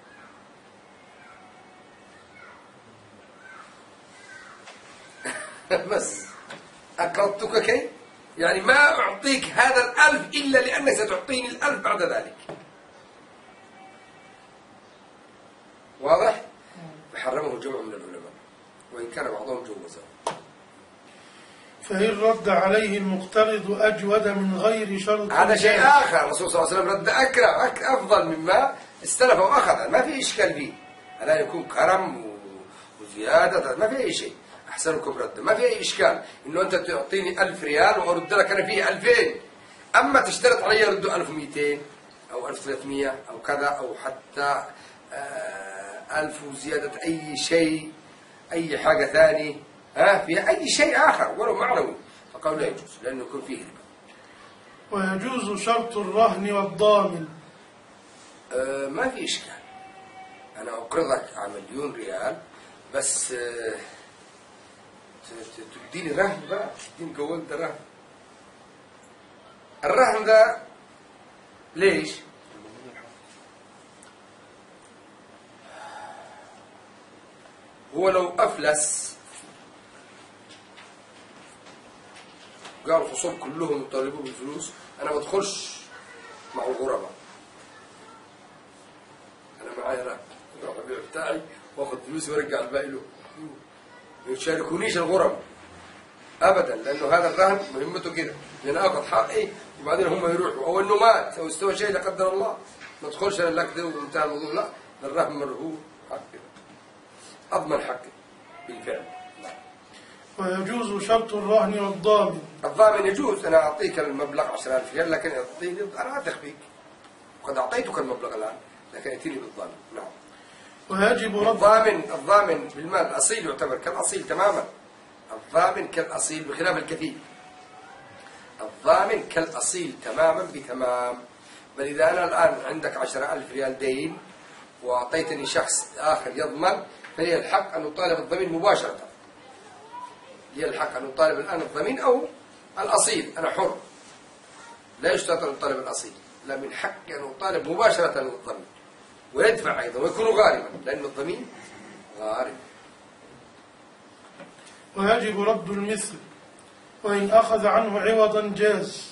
بس أقرضتك كي، يعني ما أعطيك هذا 1000 إلا لأنك ستعطيني 1000 بعد ذلك. واضح؟ فحرمه جمع من العلماء وإن كان بعضهم جوزه. فإن رد عليه المقترض أجود من غير شرط، هذا شيء آخر. الرسول صلى الله عليه وسلم رد أكرم أفضل مما استلف وأخذ، ما في إشكال فيه. هذا يكون كرم وزيادة، ما في أي شيء. أحسنكم رد، ما في أي إشكال إنه أنت تعطيني 1000 ريال وأرد لك أنا فيه 2000. أما تشترط علي أرده 1200 أو 1300 أو كذا، أو حتى 1000 وزيادة أي شيء، أي حاجة ثانية فيها أي شيء آخر ولو معنوي، فقالوا لا يجوز لأنه يكون فيه ربا. ويجوز شرط الرهن والضامن. ما في إشكال. أنا أقرضك على 1,000,000 ريال، بس تديني رهن بقى، تديني قول ده رهن. الرهن ده ليش؟ هو لو أفلس قالوا الخصوم كلهم يطالبوا بالفلوس، أنا ما أدخلش مع الغرباء. أنا معايا رهن، أروح أبيع بتاعي وآخذ فلوسي وأرجع الباقي له. ما يشاركونيش الغرباء أبدا، لأنه هذا الرهن مهمته كده، لأن آخذ حقي وبعدين هم يروحوا، أو إنه مات أو استوى شيء لا قدر الله. ما تدخلش أنا لك ده وانتهى الموضوع، لا، الرهن مرهون حقي، أضمن حقي بالفعل. ويجوز شرط الرهن والضامن. الضامن يجوز، أنا أعطيك المبلغ 10,000 ريال، لكن أعطيني أنا أثق فيك، وقد أعطيتك المبلغ الآن، لكن ائتني بالضامن. نعم. ويجب رد الضامن بالمال الأصيل يعتبر كالأصيل تماما. الضامن كالأصيل بخلاف الكفيل. الضامن كالأصيل تماما بتمام. بل إذا أنا الآن عندك 10,000 ريال دين وأعطيتني شخص آخر يضمن، فلي الحق أن أطالب الضمين مباشرة. لي الحق أن أطالب الآن الضمين أو الأصيل، أنا حر، لا يشترط أن أطالب الأصيل، لا، من حقي أن أطالب مباشرة الضمين، ويدفع أيضا ويكون غارما، لأن الضمين غارم. ويجب رد المثل وإن أخذ عنه عوضا جاز.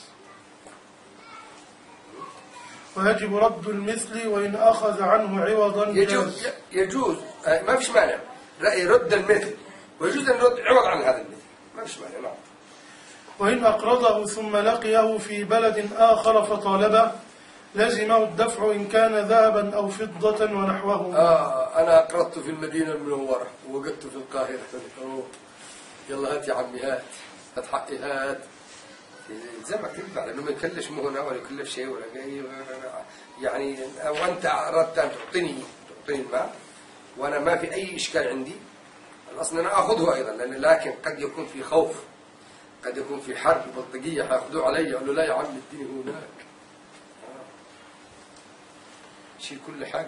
ويجب رد المثل وإن أخذ عنه عوضا جاز. يجوز، ما فيش مانع يرد المثل، ويجوز أن يرد عوض عن هذا المثل، ما فيش مانع. نعم. وإن أقرضه ثم لقيه في بلد آخر فطالبه لزمه الدفع إن كان ذهبا أو فضة ونحوهما. أنا أقرضت في المدينة المنورة ووقفت في القاهرة. يلا هات يا عمي هات حقي هات. يلزمك تدفع لأنه ما يكلفش مهنة ولا يكلف شيء ولا يعني. وأنت أردت أن تعطيني المال وأنا ما في أي إشكال عندي، الأصل أنا أخذه أيضا، لكن قد يكون في خوف، قد يكون في حرب بلطجية حياخذوه علي، أقول له لا يا عم اديني هناك. شيل كل حاجة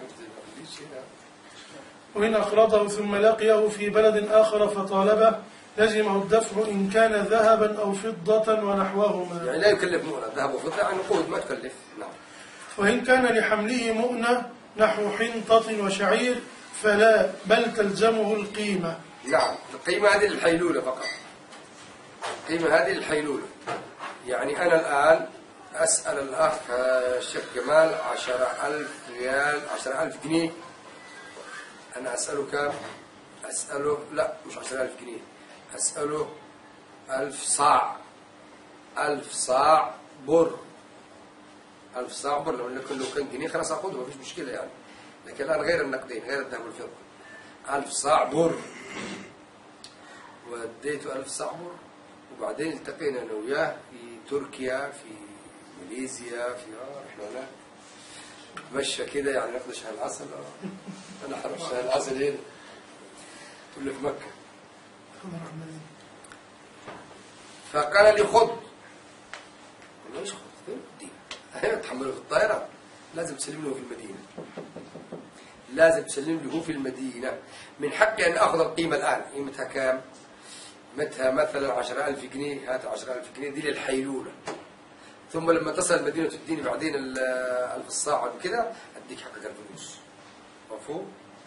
وإن أقرضه ثم لقيه في بلد آخر فطالبه لزمه الدفع إن كان ذهبا أو فضة ونحوهما. يعني لا يكلف مؤنة، ذهب وفضة يعني نقود ما تكلف. نعم. وإن كان لحمله مؤنة نحو حنطة وشعير فلا، بل تلزمه القيمة. نعم، القيمة هذه الحيلولة فقط، القيمة هذه الحيلولة. يعني أنا الآن أسأل الأخ الشيخ جمال 10,000 ريال، 10,000 جنيه. أنا أسأله كم؟ أسأله لا مش 10,000 جنيه، أسأله 1000 صاع، 1000 صاع بر، 1000 صاع بر. لو كان جنيه خلاص أخذه ما فيش مشكلة يعني، لكن الآن غير النقدين، غير الذهب والفضة. 1000 صاع بر، وديته 1000 صاع بر، وبعدين التقينا أنا وياه في تركيا، في ماليزيا، في رحنا هناك مشى كده يعني ناخذ شهر العسل. أنا حرم شهر العسل هنا تقول لك مكة. فقال لي خذ، ليش خذ؟ هنا تحمله في الطائرة، لازم تسلم له في المدينة، لازم تسلم له في المدينة. من حقي أن أخذ القيمة الآن. قيمتها كام؟ قيمتها مثلا 10,000 جنيه، هات 10,000 جنيه دي للحيلولة، ثم لما تصل المدينة تديني بعدين 1000 الصاع كده أديك حقك الفلوس. مفهوم؟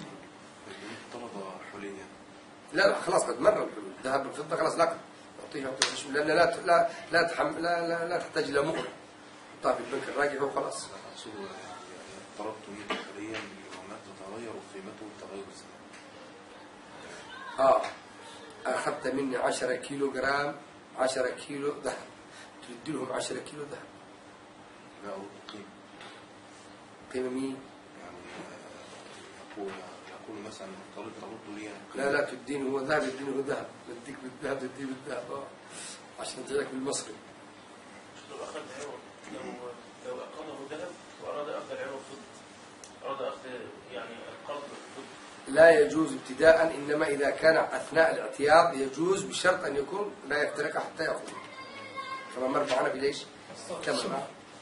حليا؟ لا خلاص قد مر الحلول، ذهب الفضة خلاص لا تعطيه، لأن لا تحتاج إلى مهر، حطها في البنك الراجع وخلاص. أقصد طلبت منك حاليا العملات تتغير وقيمته بتغير الزمان. أخذت مني 10 كيلو جرام، 10 كيلو ذهب، تدي لهم 10 كيلو ذهب. لا أرد القيمة. قيمة مين؟ يعني يقول مثلا طالب ترد لي. لا تديني هو ذهب، يديني هو ذهب، بديك بالذهب تديني بالذهب عشان تجيك بالمصري. لو أخذ عوض، لو أقرضه ذهب وأراد أخذ العوض فضة، أراد أخذ يعني القرض فضة، لا يجوز ابتداء، إنما إذا كان أثناء الاعتياض يجوز بشرط أن يكون لا يفترق حتى يأخذ، كما مر معنا في ليش؟ تمام.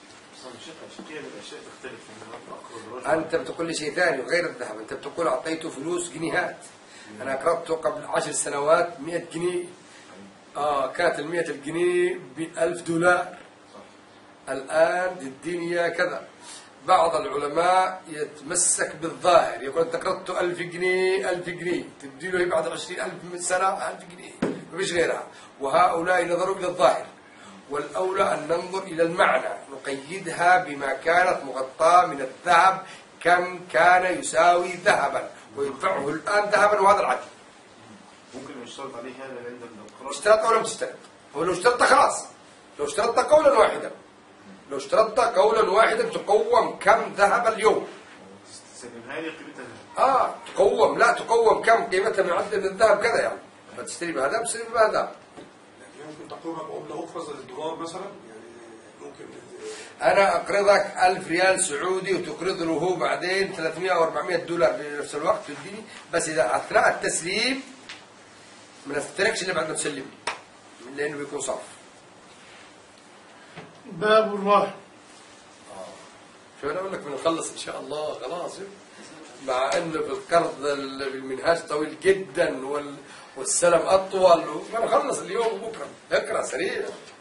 أنت بتقول لي شيء ثاني غير الذهب، أنت بتقول أعطيته فلوس جنيهات. أنا أقرضته قبل 10 سنوات 100 جنيه، كانت 100 الجنيه ب$1000. الآن تديني كذا. بعض العلماء يتمسك بالظاهر، يقول أنت قرضته 1000 جنيه، 1000 جنيه تدي له بعد 20,000 سنة 1000 جنيه ما فيش غيرها. وهؤلاء نظروا إلى الظاهر، والأولى أن ننظر إلى المعنى، نقيدها بما كانت مغطاة من الذهب، كم كان يساوي ذهبا ويدفعه الآن ذهبا، وهذا العدل. ممكن يشترط عليه هذا عند القرار؟ اشترط أو لم تشترط؟ هو لو اشترط خلاص، لو اشترط قولا واحدا، لو اشترطت قولا واحدا تقوم كم ذهب اليوم. تسلمها لي قيمتها؟ تقوم، لا تقوم كم قيمتها من عدد من الذهب كذا يعني، فتشتري بهذا بتشتري بهذا. ممكن تقوم بعملة أخرى زي الدولار مثلا، يعني ممكن أنا أقرضك 1000 ريال سعودي وتقرض له هو بعدين 300 أو 400 دولار بنفس الوقت تديني، بس إذا أثناء التسليم ما نفترقش إلا بعد ما تسلمني، لأنه بيكون صرف. باب الرهن. شو أنا أقول لك بنخلص إن شاء الله خلاص، مع أنه في القرض بالمنهاج طويل جدا والسلم أطول، وبنخلص اليوم وبكرة، اقرأ سريع.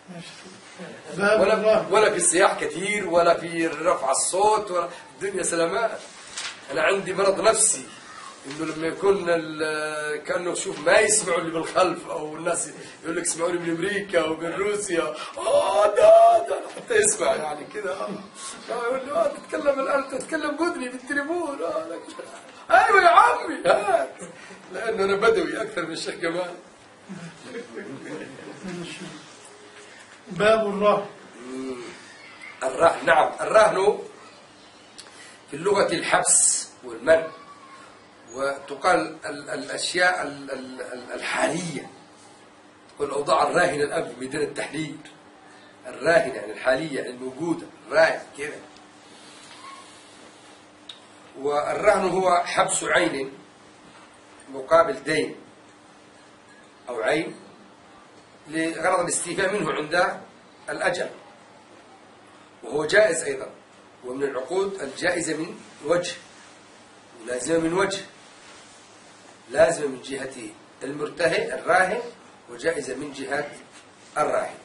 ولا في صياح كثير ولا في رفع الصوت ولا الدنيا سلامات. أنا عندي مرض نفسي إنه لما يكون كأنه شوف ما يسمعوا اللي بالخلف، أو الناس يقول لك اسمعوني من أمريكا ومن روسيا، ده حتى يسمع يعني كذا. يقول له تتكلم الآن، تتكلم بدري بالتليفون. أيوة يا عمي هات، لأنه أنا بدوي أكثر من الشيخ جمال. باب الرهن. الرهن، نعم، الرهن في اللغة الحبس والمنع، وتقال الأشياء الحالية والأوضاع الراهنة الآن في ميدان التحرير. الراهنة يعني الحالية يعني الموجودة، الراهن كذا. والرهن هو حبس عين مقابل دين أو عين لغرض الاستيفاء منه عند الأجل، وهو جائز أيضا، ومن العقود الجائزة من وجه، لازمة من وجه، لازمة من جهة المرتهن الراهن، وجائزة من جهة الراهن.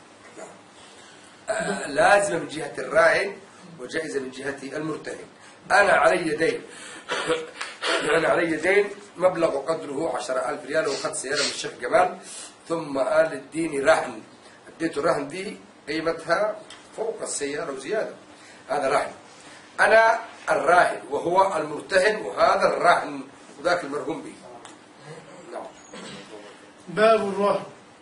لازمة من جهة الراهن وجائزة من جهة المرتهن. أنا علي دين أنا علي دين مبلغ قدره 10,000 ريال، وقد سيارة من الشيخ جمال، ثم قال اديني رهن، اديته الرهن دي قيمتها فوق السيارة وزيادة، هذا رهن. أنا الراهن وهو المرتهن، وهذا الرهن وذاك المرهون به. نعم. باب الرهن.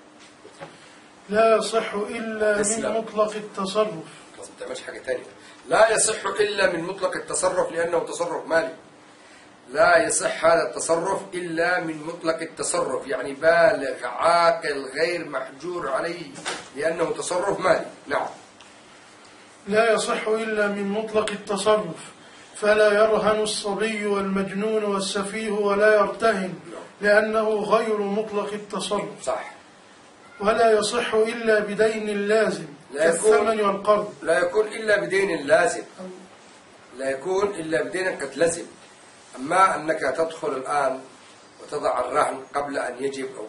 لا يصح إلا من مطلق التصرف. ما تعملش حاجة تانية. لا يصح إلا من مطلق التصرف لأنه تصرف مالي. لا يصح هذا التصرف إلا من مطلق التصرف، يعني بالغ عاقل غير محجور عليه، لأنه تصرف مالي. نعم. لا يصح إلا من مطلق التصرف، فلا يرهن الصبي والمجنون والسفيه ولا يرتهن، لأنه غير مطلق التصرف. صح. ولا يصح إلا بدين لازم كالثمن والقرض. لا يكون إلا بدين لازم، لا يكون إلا بدين قد لزم. أما أنك تدخل الآن وتضع الرهن قبل أن يجب، أو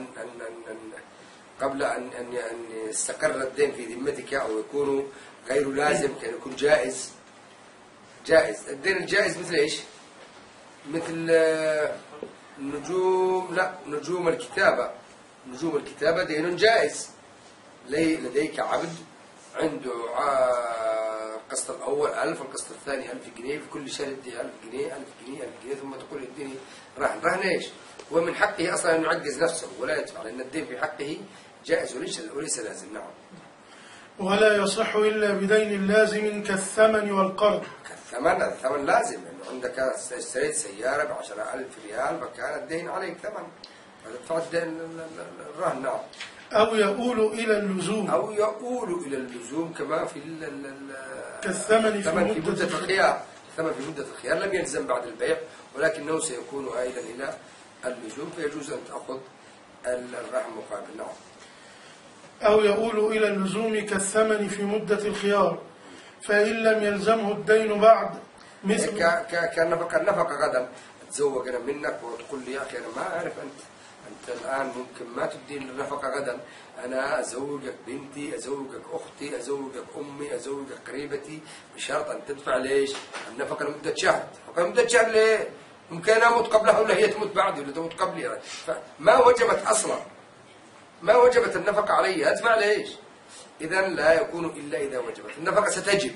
قبل أن يستقر الدين في ذمتك، أو يكون غير لازم، كان يكون جائز. الدين الجائز مثل إيش؟ مثل النجوم، لا، نجوم الكتابة دين جائز. لديك عبد عنده القسط الأول 1000، القسط الثاني 1000 جنيه، في كل شهر يدي 1000 جنيه 1000 جنيه 1000 جنيه، ثم تقول اديني رهن. رهن ايش؟ هو من حقه أصلا أن يعجز نفسه ولا يدفع، لأن الدين في حقه جائز وليس لازم. نعم. ولا يصح إلا بدين لازم كالثمن والقرض. الثمن لازم، لأنه عندك اشتريت سيارة ب10,000 ريال، فكان الدين عليك ثمن، فتدفع الدين الرهن. نعم. أو يؤول إلى اللزوم كما في كالثمن في مدة الخيار. الثمن في مدة الخيار لم يلزم بعد البيع، ولكنه سيكون آيلا إلى اللزوم، فيجوز أن تأخذ الرهن مقابل. نعم. أو يؤول إلى اللزوم كالثمن في مدة الخيار، فإن لم يلزمه الدين بعد مثل كالنفقة غدا أتزوج أنا منك وتقول لي يا أخي أنا ما أعرف أنت الآن ممكن ما تدين النفقة غدا، أنا أزوجك بنتي، أزوجك أختي، أزوجك أمي، أزوجك قريبتي، بشرط أن تدفع ليش؟ النفقة لمدة شهر. لمدة شهر ليه؟ ممكن أنا أموت قبلها ولا هي تموت بعدي ولا تموت قبلي، فما وجبت أصلا، ما وجبت النفقة علي، أدفع ليش؟ إذن لا يكون إلا إذا وجبت النفقة، ستجب،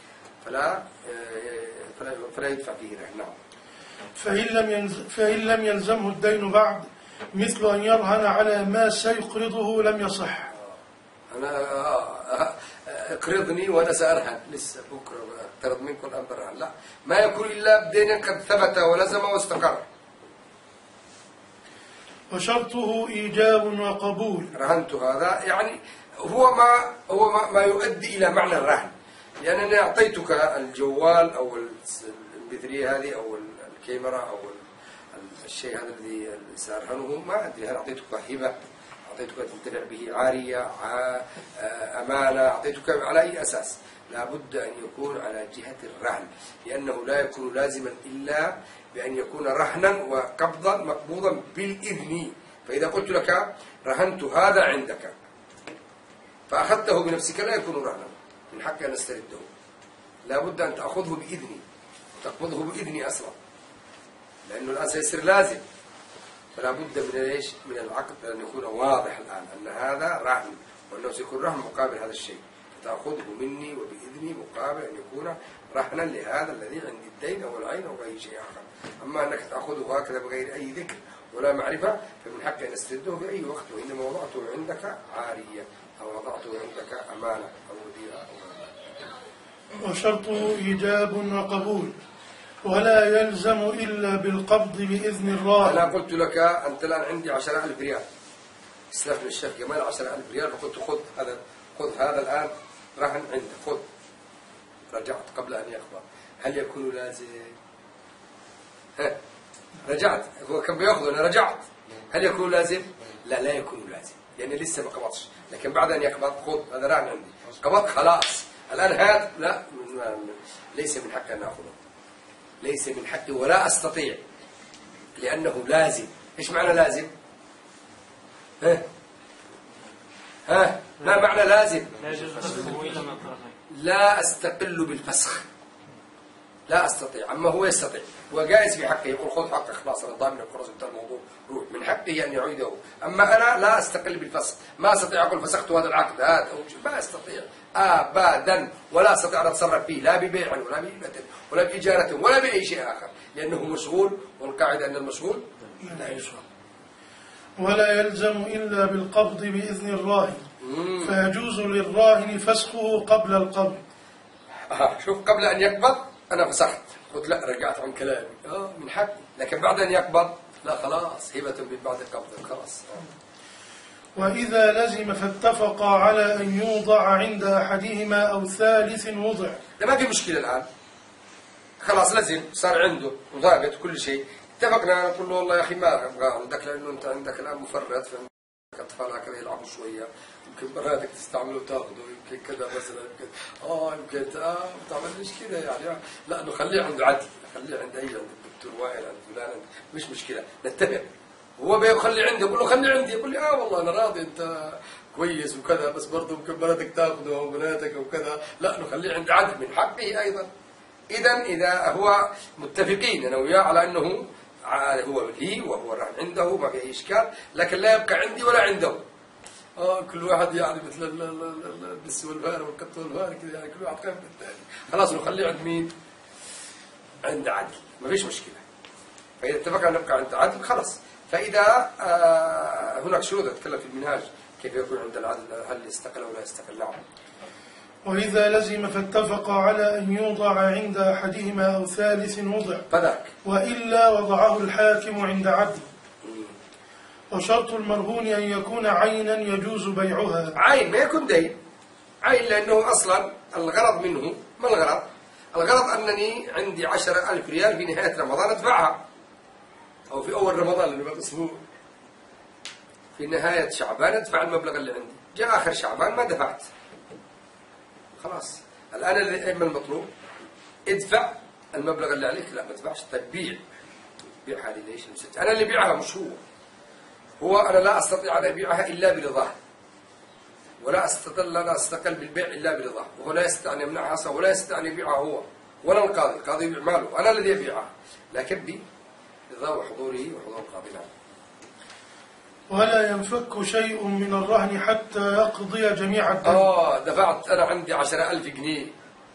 فلا يدفع فيه رهن. نعم. فإن لم يلزمه الدين بعد مثل أن يرهن على ما سيقرضه لم يصح. أنا اقرضني وأنا سأرهن، لسه بكرة اقترض منكم أن برهن، لا، ما يكون إلا بدين قد ثبت ولزم واستقر. وشرطه إيجاب وقبول. رهنت هذا يعني هو ما يؤدي إلى معنى الرهن، يعني أنا أعطيتك الجوال أو البثرية هذه أو الكاميرا أو الشيء هذا الذي سأرهنه، ما أدري هل أعطيتك هبة، أعطيتك تنتفع به عارية، أمانة، أعطيتك على أي أساس؟ لابد أن يكون على جهة الرهن، لأنه لا يكون لازما إلا بأن يكون رهنا وقبضا مقبوضا بالإذن. فإذا قلت لك رهنت هذا عندك فأخذته بنفسك لا يكون رهنا، من حق أن أسترده، لابد أن تأخذه بإذني، تقبضه بإذني أصلا، لأنه الآن سيصير لازم. فلا بد من ايش؟ من العقد أن يكون واضح الآن أن هذا رهن، وأنه سيكون رهن مقابل هذا الشيء، فتأخذه مني وبإذني مقابل أن يكون رهنا لهذا الذي عندي الدين أو العين أو أي شيء آخر. أما أنك تأخذه هكذا بغير أي ذكر ولا معرفة، فمن حق أن أسترده في أي وقت، وإنما وضعته عندك عارية، أو وضعته عندك أمانة أو وديعة. وشرطه إيجاب وقبول، ولا يلزم إلا بالقبض بإذن أنا الراهن. قلت لك أنت الآن عندي 10,000 ريال، استلفني الشيخ جمال 10,000 ريال، فقلت خذ هذا الآن رهن عندك، خذ. رجعت قبل أن يقبض، هل يكون لازم؟ رجعت، هو كان بياخذ أنا رجعت، هل يكون لازم؟ لا يكون لازم، لأني لسه ما قبضش، لكن بعد أن يقبض خذ هذا رهن عندي، قبض خلاص، الآن هذا لا، ليس من حقي أن أخذه، ليس من حقي ولا أستطيع، لأنه لازم. إيش معنى لازم؟ ما معنى لازم؟ لا أستقل بالفسخ، لا أستطيع. أما هو يستطيع، هو جائز في حقه، يقول خذ حقك خلاص أنا ضامنك خلاص انتهى الموضوع روح، من حقه أن يعيده. أما أنا لا أستقل بالفسخ، ما أستطيع أقول فسخت هذا العقد هذا، ما أستطيع أبدا، ولا أستطيع أن أتصرف فيه لا ببيع ولا بهبة ولا بإجارة ولا بأي شيء آخر، لأنه مشغول، والقاعدة أن المشغول لا يشغل. ولا يلزم إلا بالقبض بإذن الراهن، فيجوز للراهن فسخه قبل القبض. شوف، قبل أن يقبض أنا فسخت، قلت لا رجعت عن كلامي، من حقي، لكن بعد أن يقبض لا خلاص، هبة من بعد القبض خلاص. وإذا لزم فاتفقا على أن يوضع عند أحدهما أو ثالث وضع. ده ما في مشكلة الآن، خلاص لزم، صار عنده وضابط كل شيء، اتفقنا. نقول له والله يا أخي ما أبغى عندك، لأنه أنت عندك الآن مفرط، أطفال هكذا يلعبوا شوية، يمكن براتك تستعمله وتاخذه، يمكن كذا مثلا، يمكن يمكن ما تعملش كذا يعني، لا نخليه عند عدل، خليه عند عند الدكتور وائل، عند فلان، مش مشكلة، نتفق. هو بيخلي عندي، يقول له خلي عندي، يقول لي والله أنا راضي أنت كويس وكذا، بس برضه يمكن بناتك تاخذه وبناتك وكذا، لا نخليه عند عدل من حقه أيضا. إذا هو متفقين أنا وياه على أنه هو لي وهو الرهن عنده، ما في أي إشكال، لكن لا يبقى عندي ولا عنده. كل واحد يعني مثل الدس والفار والقط والفار كذا، يعني كل واحد خايف من الثاني، خلاص نخليه عند مين؟ عند عدل، ما فيش مشكلة. فإذا اتفقنا نبقى عند عدل خلاص. فإذا هناك شروط أتكلم في المنهاج كيف يكون عند العدل، هل يستقل ولا يستقل؟ نعم. وإذا لزم فاتفقا على أن يوضع عند أحدهما أو ثالث وضع، فذاك. وإلا وضعه الحاكم عند عدل. وشرط المرهون أن يكون عينا يجوز بيعها. عين، ما يكون دين، عين، لأنه أصلا الغرض منه، ما الغرض؟ الغرض أنني عندي 10,000 ريال في نهاية رمضان أدفعها، أو في أول رمضان اللي بقى أسبوع، في نهاية شعبان أدفع المبلغ اللي عندي، جاء آخر شعبان ما دفعت، خلاص. الآن الإما المطلوب ادفع المبلغ اللي عليك، لا ما تدفعش، طيب بيعها لي ليش؟ أنا اللي بيعها مش هو أنا لا أستطيع أن أبيعها إلا برضاه، ولا أستقل بالبيع إلا برضاه، وهو لا يستطيع أن يمنعها ولا يستطيع أن يبيعها هو ولا القاضي يبيع ماله، أنا الذي أبيعها، لكن برضاه وحضوره وحضور القاضي. نعم. ولا ينفك شيء من الرهن حتى يقضي جميع الدين. دفعت أنا عندي 10,000 جنيه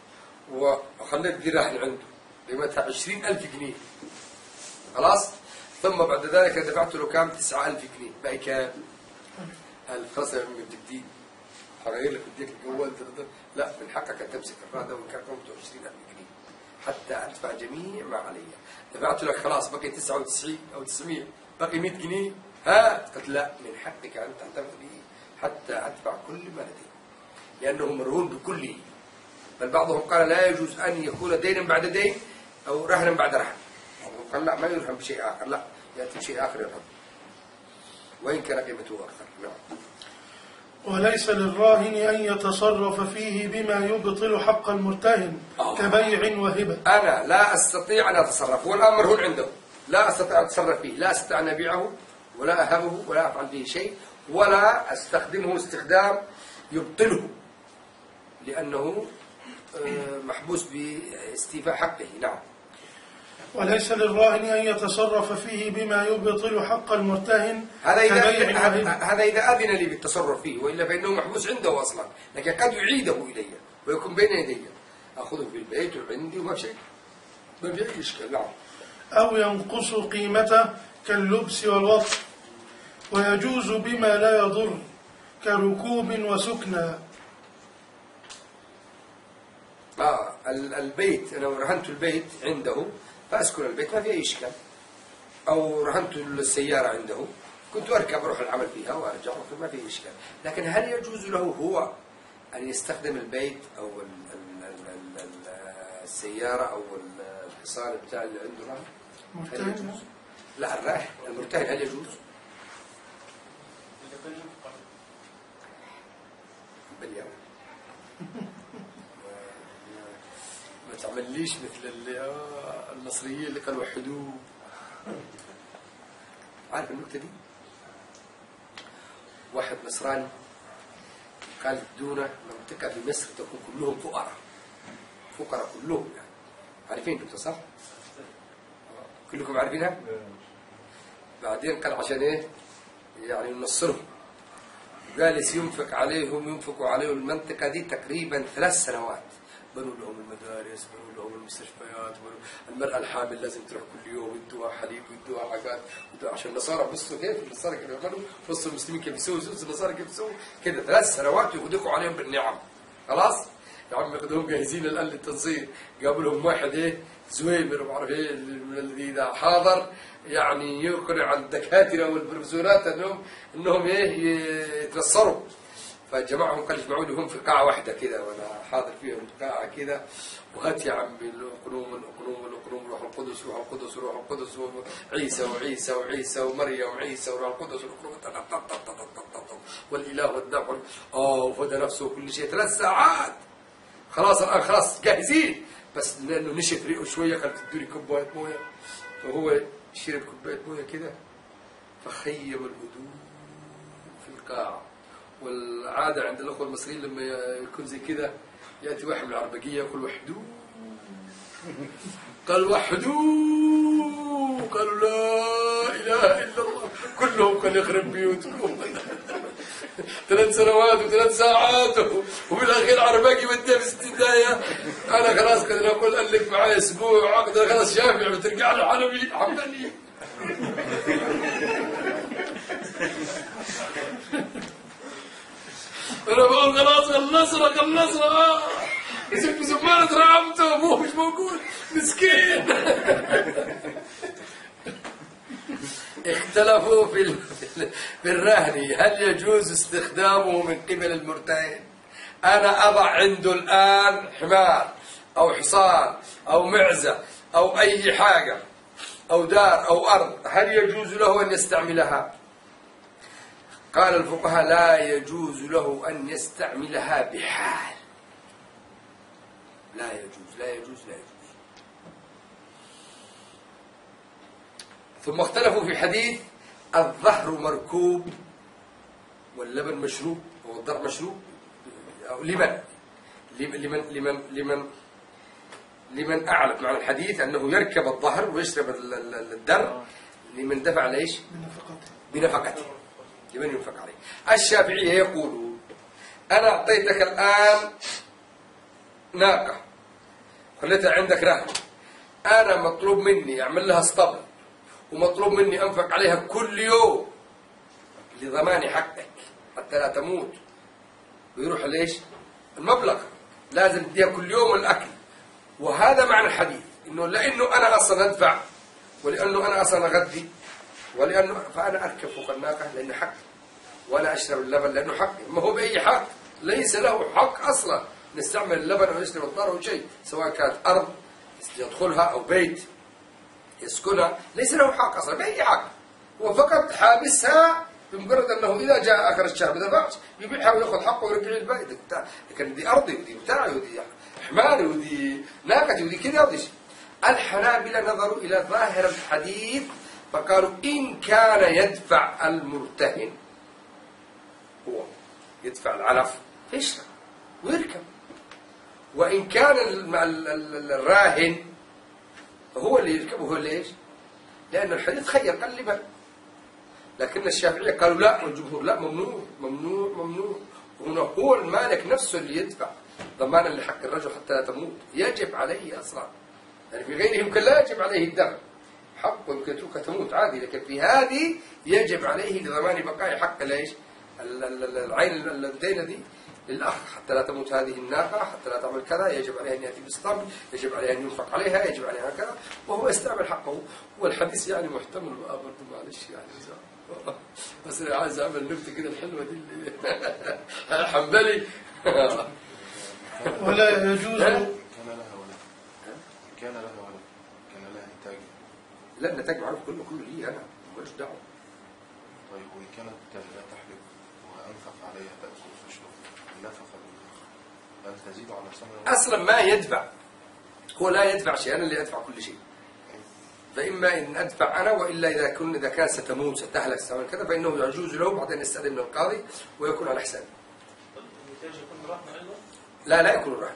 وخليت دي رهن عنده قيمتها 20,000 جنيه، خلاص، ثم بعد ذلك دفعت له كام؟ 9,000 جنيه، بقي كام؟ 1000. خلاص يا عمي بدي هغير لك، بديك الجوال، لا من حقك أن تمسك الرهن وإن كان قيمته 20,000 جنيه حتى أدفع جميع ما علي. دفعت لك خلاص بقي 99 أو 900، بقي 100 جنيه، قلت لا من حقك أن تعتمد به حتى أدفع كل ما لدي، لأنه مرهون بكله. بل بعضهم قال لا يجوز أن يكون دينا بعد دين أو رهنا بعد رهن، قال لا ما يرهن بشيء آخر، لا يأتي شيء آخر يرهن وإن كان قيمته أكثر. نعم. وليس للراهن أن يتصرف فيه بما يبطل حق المرتهن كبيع وهبة. أنا لا أستطيع أن أتصرف، هو الآن مرهون عنده، لا أستطيع أن أتصرف فيه، لا أستطيع أن أبيعه ولا أهبه ولا أفعل به شيء، ولا أستخدمه استخدام يبطله، لأنه محبوس باستيفاء حقه. نعم. وليس للراهن أن يتصرف فيه بما يبطل حق المرتهن هذا كبيع إذا أذن لي بالتصرف فيه، وإلا فإنه محبوس عنده أصلا، لكن قد يعيده إلي ويكون بين يدي، أخذه في البيت وعندي وما شيء، ما في أي إشكال. نعم. أو ينقص قيمته كاللبس والوطء، ويجوز بما لا يضر كركوب وسكنى. البيت أنا رهنت البيت عنده فأسكن البيت ما في أي إشكال، أو رهنت السيارة عنده كنت أركب أروح العمل فيها وأرجع ما في إشكال. لكن هل يجوز له هو أن يستخدم البيت أو السيارة أو الحصان بتاع اللي عنده رهن؟ مرتهن؟ لا الراهن المرتهن هل يجوز؟ باليوم ما تعمليش مثل النصريين اللي كانوا وحدوه. عارف النكتة دي؟ واحد نصراني قال ادونا منطقة في مصر تكون كلهم فقراء كلهم يعني. عارفين النكتة صح؟ كلكم عارفينها؟ بعدين قال عشان ايه؟ يعني ننصرهم. جالس ينفق عليهم ينفقوا عليهم المنطقة دي تقريبا 3 سنوات. بنوا لهم المدارس، بنوا لهم المستشفيات، المرأة الحامل لازم تروح كل يوم يدوها حليب ويدوها حاجات عشان النصارى. بصوا كيف النصارى كانوا يعملوا في وسط المسلمين كيف يسووا، النصارى كيف يسووا كده 3 سنوات ويغدقوا عليهم بالنعم. خلاص يا عم ياخذوهم جاهزين الآن للتنصير. جابوا لهم واحد ايه زويمر ما اعرف ايه من الذي اذا حاضر يعني يقنع الدكاتره والبروفيسورات انهم ايه يتنصروا. فجمعهم قال اجمعوا لي هم في قاعه واحده كده وانا حاضر فيهم في قاعه كده، وهات يا عم القنوم روح القدس روح القدس روح القدس عيسى وعيسى وعيسى ومريم وعيسى وروح القدس والاله والدم وفدى نفسه وكل شيء 3 ساعات. خلاص الان خلاص جاهزين، بس لانه نشف ريقه شويه قال تدوني كوبايه مويه، فهو شرب كوبايه مويه كده فخيم الهدوء في القاعه. والعاده عند الاخوه المصريين لما يكون زي كده ياتي واحد من العربجيه يقول وحدوه، قال وحدوه، قالوا لا اله الا الله، كلهم كانوا يخرب بيوتكم 3 سنوات و3 ساعات وبالاخير عرباقي وديه في 60 دقيقه. انا خلاص كنت اقول الك معي اسبوع اقدر خلاص شافع بترجع لي حلبي عملي. انا بقول خلاص خلصنا زمانة رعبته ابوه مش موجود مسكين. اختلفوا في الرهن هل يجوز استخدامه من قبل المرتهن. أنا أضع عنده الآن حمار أو حصان أو معزة أو أي حاجة أو دار أو أرض، هل يجوز له أن يستعملها؟ قال الفقهاء لا يجوز له أن يستعملها بحال. لا يجوز. ثم اختلفوا في حديث الظهر مركوب واللبن مشروب والضرع مشروب. لمن أعلم معنى الحديث أنه يركب الظهر ويشرب الدرع لمن دفع ليش؟ بنفقته لمن ينفق عليه. الشافعية يقولون أنا أعطيتك الآن ناقة خليتها عندك رهن، أنا مطلوب مني أعمل لها اسطبل ومطلوب مني أنفق عليها كل يوم لضمان حقك حتى لا تموت ويروح ليش؟ المبلغ لازم تديها كل يوم الأكل. وهذا معنى الحديث إنه لأنه أنا أصلا أدفع ولأنه أنا أصلا أغذي ولأنه فأنا أركب فوق الناقة لأنه حق، وأنا أشرب اللبن لأنه حق. ما هو بأي حق، ليس له حق أصلا نستعمل اللبن أو نشرب الضرع أو شيء، سواء كانت أرض يدخلها أو بيت يسكنها، ليس له حق أصلا بأي حق. هو فقط حابسها بمجرد أنه إذا جاء آخر الشهر ما دفعش يبيعها ويأخذ حقه ويرجع للبيت. لكن دي أرضي ودي بتاعي ودي حماري ودي ناقتي ودي كذا ودي شيء. الحنابلة نظروا إلى ظاهر الحديث فقالوا إن كان يدفع المرتهن هو يدفع العلف يشرب ويركب، وإن كان الراهن فهو اللي يركب وهو اللي إيش؟ لأن الحديث خير قال لمن. لكن الشافعية قالوا لا والجمهور لا، ممنوع. وهنا هو المالك نفسه اللي يدفع ضمانا لحق الرجل حتى لا تموت، يجب عليه أصلا. يعني في غيره يمكن لا يجب عليه الدفع، حق ويمكن تموت عادي، لكن في هذه يجب عليه لضمان بقاء حق ليش؟ العين المدينة دي للأخ حتى لا تموت هذه الناقة، حتى لا تعمل كذا، يجب عليها أن يأتي بالصبر، يجب عليها أن ينفق عليها، يجب عليها كذا، وهو يستعمل حقه. والحديث يعني محتمل بقى برضه، معلش يعني بس أنا عايز أعمل نكتة كده الحلوة دي اللي حنبلي. ولا يجوز. كان لها ولد، كان لها ولد، كان لها نتاج. لا النتاج معروف كله لي أنا، ماليش دعوة. طيب وإن كانت لا تحلب وأنفق عليها تأكل وتشرب النفقة بالآخر، هل تزيد على ثمن؟ أصلا ما يدفع، هو لا يدفع شيء، أنا اللي أدفع كل شيء. فإما إن أدفع أنا، وإلا إذا كان ستموت ستهلك ستعمل كذا فإنه يجوز له بعدين يستأذن من القاضي ويكون على حسابه. النتاج يكون رهن أيضا؟ لا يكون رهن.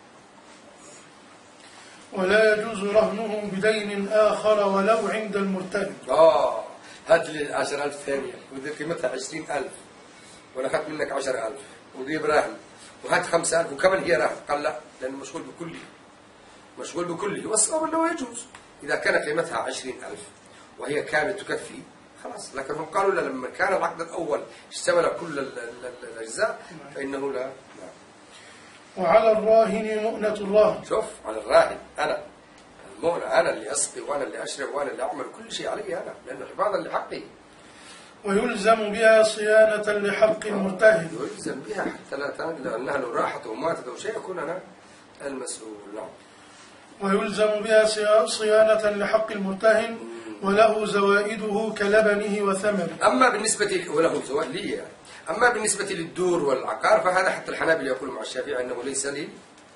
ولا يجوز رهنه بدين آخر ولو عند المرتهن. هات لي 10,000 ثانية ودي قيمتها 20,000 وأنا أخذت منك 10,000 ودي برهن، وهات 5,000 وكمان هي رهن. قال لا، لأنه مشغول بكله، والصواب أنه يجوز إذا كان قيمتها 20,000 وهي كانت تكفي خلاص. لكن هم قالوا لا، لما كان العقد الأول اشتمل كل الأجزاء فإنه لا. وعلى الراهن مؤنة الرهن. شوف، على الراهن أنا المؤنة، أنا اللي أسقي وأنا اللي أشرب وأنا اللي أعمل كل شيء علي أنا، لأنه حفاظا لحقي. ويلزم بها صيانة لحق المرتهن. يلزم بها حتى لا لأنها لو راحت وماتت أو شيء يكون أنا المسؤول. نعم. ويلزم بها صيانة لحق المرتهن وله زوائده كلبنه وثمره. أما بالنسبة وله زوائد لي يعني. أما بالنسبة للدور والعقار فهذا حتى الحنابلة يقولوا مع الشافعي أنه ليس لي.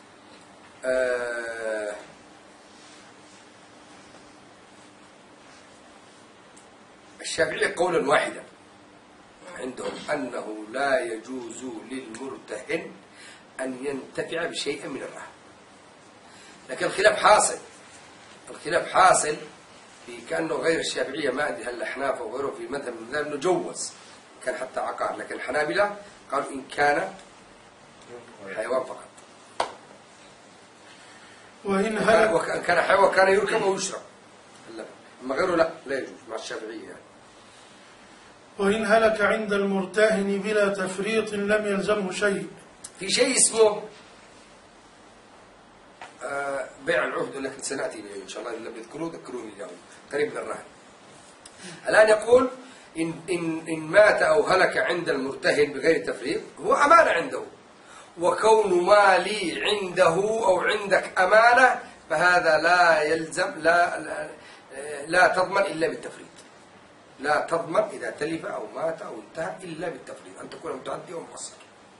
الشافعية قولا واحدا عندهم أنه لا يجوز للمرتهن أن ينتفع بشيء من الرهن. لكن الخلاف حاصل في كأنه غير الشافعية، ما أدري هل الأحناف أو غيره في مذهب من المذاهب أنه جوز كان حتى عقار، لكن الحنابلة قالوا إن كان حيوان فقط. وإن هلك كان حيوان كان يركب ويشرب، أما غيره لا يجوز مع الشافعية يعني. وإن هلك عند المرتهن بلا تفريط لم يلزمه شيء. في شيء اسمه بيع العهد، لكن سنأتي إليه إن شاء الله. إذا بيذكروه ذكروني اليوم قريب من الرهن. الآن يقول إن مات أو هلك عند المرتهن بغير تفريط هو أمانة عنده، وكون مالي عنده أو عندك أمانة فهذا لا يلزم، لا تضمن إلا بالتفريط. لا تضمن إذا تلف أو مات أو انتهى إلا بالتفريط، أن تكون متعدي أو مقصر.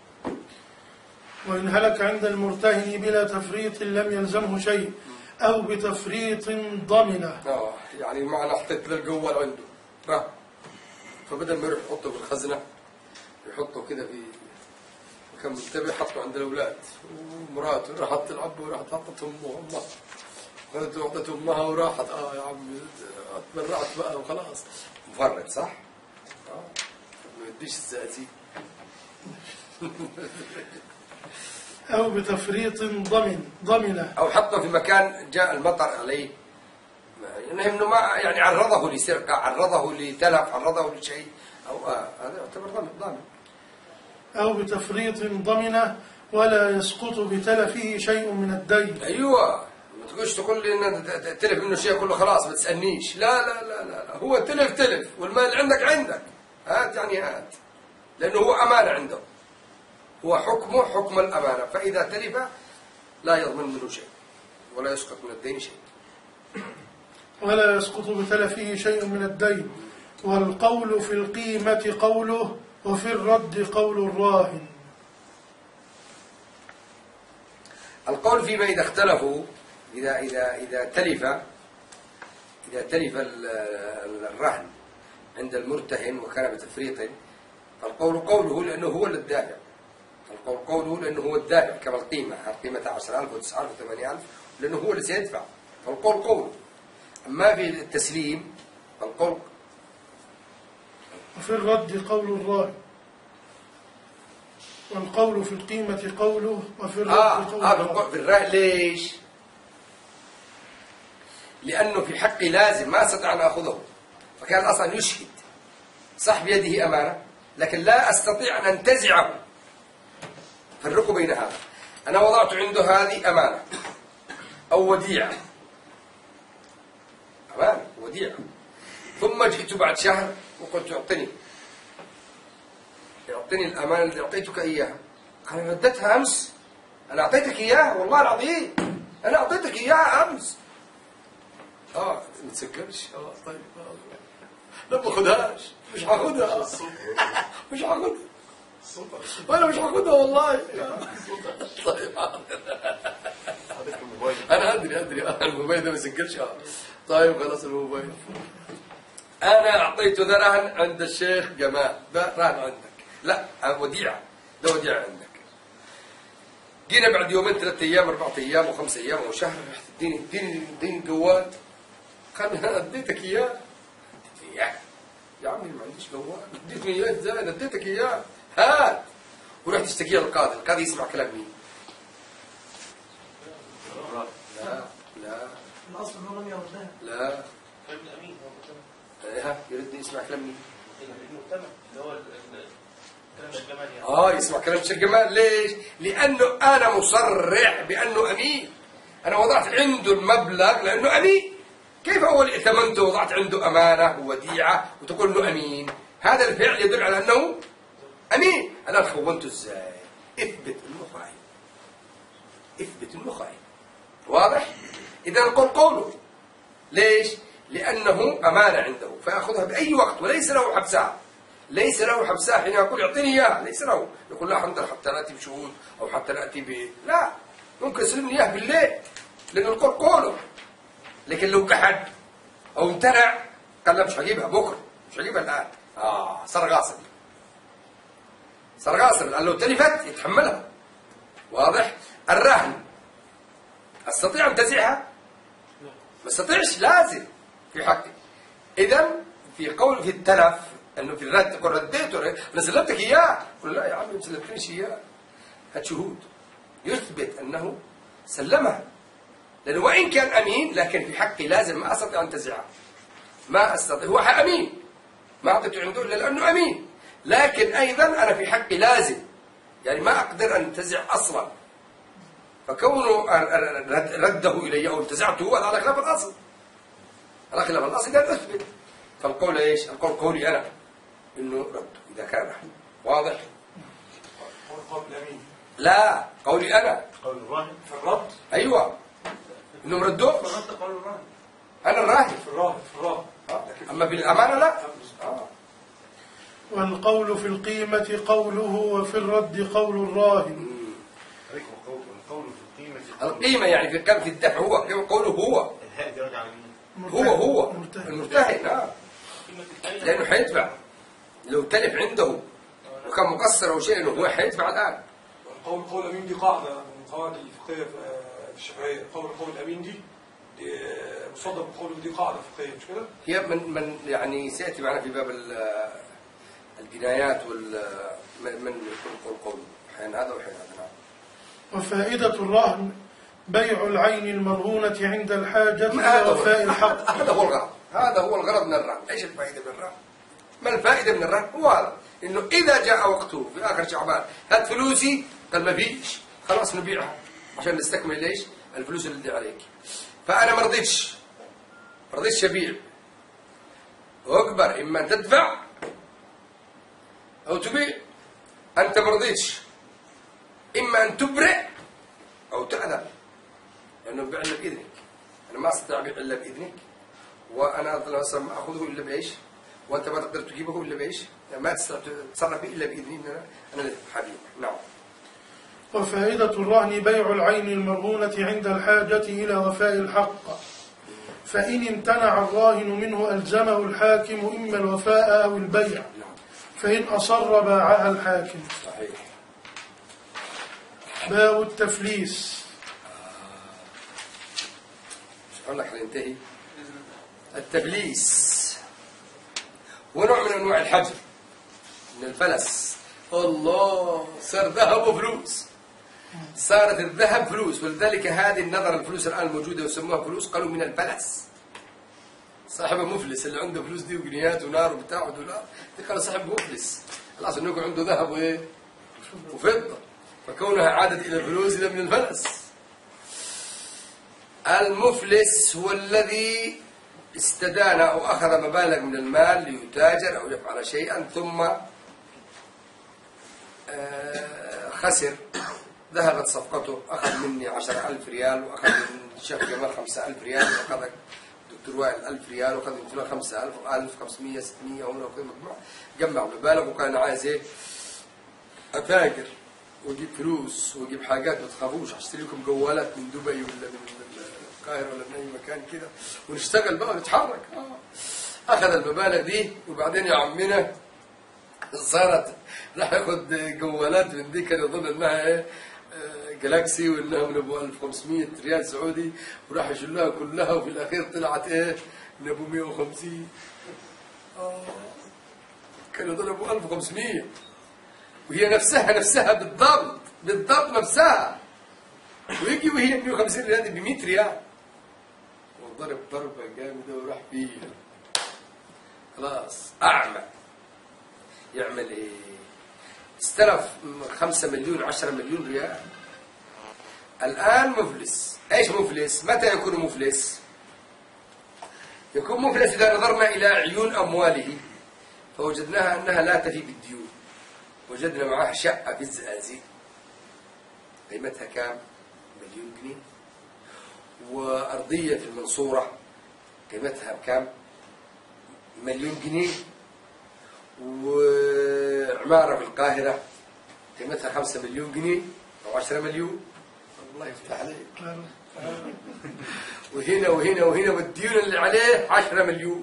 وإن هلك عند المرتهن بلا تفريط لم يلزمه شيء أو بتفريط ضمنه. يعني معنى حطيت له الجوال عنده فبدل ما يروح يحطه في الخزنة يحطه كده في مكان منتبه، حطه عند الأولاد ومراته راحت تلعب وراحت حطت أمها خذت وحطت أمها وراحت يا عمي اتبرعت بقى وخلاص. مفرط صح؟ ما يديش الزقازيق. أو بتفريط ضمنه، أو حطه في مكان جاء المطر عليه، إنه ما يعني عرضه لسرقة، عرضه لتلف، عرضه لشيء، أو هذا يعتبر ضامن. أو بتفريط ضمنه ولا يسقط بتلفه شيء من الدين. أيوة، ما تقولش تقول لي إن تلف منه شيء كله خلاص ما تسألنيش. لا هو تلف والمال عندك هات يعني هات، لأنه هو أمانة عنده، هو حكمه حكم الأمانة، فإذا تلف لا يضمن منه شيء ولا يسقط من الدين شيء. ولا يسقط بتلفه شيء من الدين. والقول في القيمة قوله وفي الرد قول الراهن. القول فيما إذا اختلفوا، إذا تلف الرهن عند المرتهن وكان بتفريط، فالقول قوله لأنه هو الدافع. القول قوله لأنه هو الدافع، كما القيمة 10,000 و9,000 و8,000 لأنه هو اللي سيدفع، فالقول قوله. أما في التسليم فالقول. وفي الرد قول الراهن. والقول في القيمة قوله وفي الرد قول الراهن. في الرهن ليش؟ لأنه في حقي لازم ما استطاع أن أخذه، فكان أصلا يشهد صح بيده أمانة لكن لا أستطيع أن أنتزعه. فرقوا بين هذا. أنا وضعت عنده هذه أمانة أو وديعة، أمانة وديعة، ثم جئت بعد شهر وقلت يعطيني الأمانة التي أعطيتك إياها. قال ردتها أمس، أنا أعطيتك إياها والله العظيم، أنا أعطيتك إياها أمس. ما تسكرش. طيب لا باخدهاش، مش هاخدها، مش هاخدها، وأنا مش هاخدها والله. طيب أنا أدري الموبايل ده ما يسجلش. طيب خلاص الموبايل. أنا أعطيته ذا رهن عند الشيخ جمال، ده رهن عندك، لا وديعة، ده وديعة عندك. جينا بعد يومين 3 أيام 4 أيام و5 أيام وشهر، رحت اديني الجوال. قال أنا اديتك إياه. يا عمي ما عنديش جوال، اديتني إياه إزاي؟ أنا اديتك إياه، هات. ورحت اشتكيه للقاضي. القاضي يسمع كلام مين؟ لا الأصل أنه لم يردها. لا كلام الأمين يرد يسمع كلام مين؟ المؤتمن اللي هو كلام الشيخ جمال يعني. يسمع كلام الشيخ جمال. ليش؟ لأنه أنا مصرح بأنه أمين. أنا وضعت عنده المبلغ لأنه أمين. كيف أول ائتمنته وضعت عنده أمانة ووديعة وتقول له أمين؟ هذا الفعل يدل على أنه أمين. أنا خونته إزاي؟ اثبت المخاين. واضح؟ إذا نقول قوله. ليش؟ لأنه أمانة عنده فيأخذها بأي وقت وليس له حبسها. ليس له حبسها حين يقول يعطيني إياه، ليس له يقول لا حنظر حتى نأتي بشهود أو حتى نأتي لا، ممكن يسلمني إياه بالليل لأنه نقول قوله. لكن لو قحد أو امتنع قال لا مش هجيبها بكرة، مش هجيبها الآن، صار غاصب لأن لو تلفت يتحملها. واضح؟ الرهن أستطيع أن تزعها؟ ما استطيعش، لازم في حقي. إذا في قول في التلف أنه في الرد تقول رديته أنا سلمتك إياه، قل لا يا عمي ما سلمتنيش إياه، هات شهود يثبت أنه سلمها. لأنه وإن كان أمين لكن في حقي لازم ما أستطيع أن تزعها، ما أستطيع. هو أمين ما أعطيته عنده إلا لأنه أمين، لكن أيضا أنا في حقي لازم، يعني ما أقدر أن أنتزع أصلا. فكونه رده إلي أو انتزعته هذا على خلاف الأصل، على خلاف الأصل ده أثبت. فالقول إيش؟ القول قولي أنا إنه رده إذا كان أحد. واضح؟ قول الأمين. لا قولي أنا. قول الراهن في الرد. أيوة إنه مردوش. الرد قول الراهن. أنا الراهن. في الرد. أما بالأمانة لا. والقول في القيمة قوله وفي الرد قول الراهن. القول في القيمة القيمة يعني في الدفع هو قوله هو. الهاء دي راجعة لمين؟ هو المرتهن. لأنه حيدفع لو تلف عنده وكان مقصر أو شيء هو حيدفع الآن. قول الأمين دي قاعدة من قواعد الفقهية في الشافعية. قول الأمين دي مصدر بقول دي قاعدة فقهية مش كده؟ هي من يعني سيأتي معنا في باب الجنايات من يكون قول حين هذا وحين هذا. نعم. وفائدة الرهن بيع العين المرهونة عند الحاجة إلى وفاء الحق. هذا هو الغرض من الرهن. ايش الفائدة من الرهن؟ ما الفائدة من الرهن؟ هو هذا، انه اذا جاء وقته في اخر شعبان هات فلوسي، قال ما فيش، خلاص نبيعها عشان نستكمل ليش؟ الفلوس اللي عليك. فانا ما رضيتش ابيع، واكبر اما ان تدفع او تبيع. انت ما رضيتش، اما ان تبرئ او تأذن، لانه بيع الا باذنك. انا ما استطيع ابيع الا باذنك، وانا اصلا ما اخذه الا بايش؟ وانت ما تقدر تجيبه الا بايش؟ يعني ما تستطيع تتصرف به الا باذني. انا حبيب. نعم. وفائدة الرهن بيع العين المرهونة عند الحاجة إلى وفاء الحق، فإن امتنع الراهن منه ألزمه الحاكم إما الوفاء أو البيع، فإن أصر باعها الحاكم. صحيح. باب التفليس. مش هقول لك حننتهي. التفليس هو نوع من انواع الحجر، من الفلس. الله، صار ذهب وفلوس، صارت الذهب فلوس، ولذلك هذه النظر الفلوس الان الموجوده وسموها فلوس، قالوا من الفلس. صاحب مفلس اللي عنده فلوس دي وجنيهات ونار وبتاع ودولار، قالوا صاحب مفلس. خلاص انه يكون عنده ذهب وايه وفضه، فكونها عادت الى الفلوس اذا من الفلس. المفلس هو الذي استدان او اخذ مبالغ من المال ليتاجر او يفعل شيئا ثم خسر، ذهبت صفقته، أخذ مني 10,000 ريال وأخذ من الشيخ جمال 5,000 ريال وأخذ دكتور وائل 1000 ريال وأخذ من فلان 5,000 1500 600 هنا وكذا مجموعة، جمع مبالغ وكان عايز إيه أتاجر وأجيب فلوس وأجيب حاجات ما تخافوش، أشتري لكم جوالات من دبي ولا من القاهرة ولا من أي مكان كده ونشتغل بقى ونتحرك. أخذ المبالغ دي وبعدين يا عمنا صارت راح ياخد جوالات من دي كان يظن انها ايه جالاكسي وانها من ابو 1500 ريال سعودي وراح يشلها كلها وفي الاخير طلعت ايه من ابو 150. كان يظن ابو 1500 وهي نفسها بالضبط نفسها، ويجي وهي 150 ريال ب 100 ريال وضرب ضربه جامده وراح فيها خلاص اعمى. يعمل ايه؟ استلف 5 مليون 10 مليون ريال. الآن مفلس. ايش مفلس؟ متى يكون مفلس؟ يكون مفلس إذا نظرنا إلى عيون أمواله فوجدناها أنها لا تفي بالديون. وجدنا معها شقة في الزقازيق قيمتها كام؟ 1,000,000 جنيه. وأرضية في المنصورة قيمتها بكام؟ 1,000,000 جنيه. وعمارة في القاهرة قيمتها 5 مليون جنيه أو 10 مليون. الله يفتح عليك. وهنا والديون اللي عليه 10 مليون.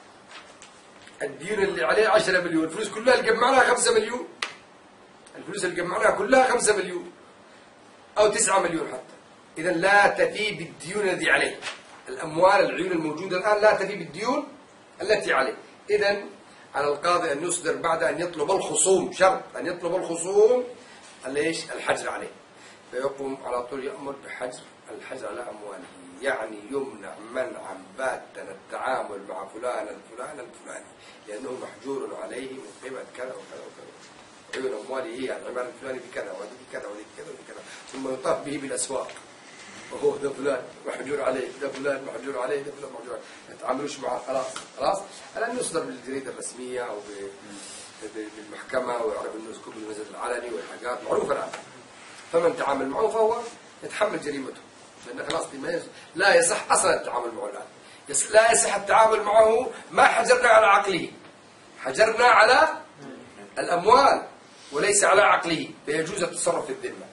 الديون اللي عليه 10 مليون، الفلوس كلها اللي جمعناها 5 مليون. الفلوس اللي جمعناها كلها 5 مليون أو 9 مليون حتى. إذا لا تفي بالديون التي عليه. الأموال العيون الموجودة الآن لا تفي بالديون التي عليه. إذا على القاضي أن يصدر بعد أن يطلب الخصوم، شرط أن يطلب الخصوم الحجر عليه، فيقوم على طول يأمر بحجر الحجر على أمواله، يعني يمنع منعا باتا التعامل مع فلان الفلاني لأنه محجور عليه من قيمة كذا وكذا وكذا، عيون أمواله هي العمال الفلاني بكذا وهذه بكذا وهذه بكذا وكذا، ثم يطاف به بالأسواق وهو ده فلان محجور عليه، ده فلان محجور عليه، ده فلان محجور عليه، ما يتعاملوش معه. خلاص الآن يصدر بالجريدة الرسمية أو بالمحكمة ويعرف أنه يسكب بالمسجد العلني والحاجات معروفة الآن. فمن تعامل معه فهو يتحمل جريمته، لأن خلاص لا يصح أصلا التعامل معه الآن. لا يصح التعامل معه. ما حجرنا على عقله، حجرنا على الأموال وليس على عقله، فيجوز التصرف في الذمة.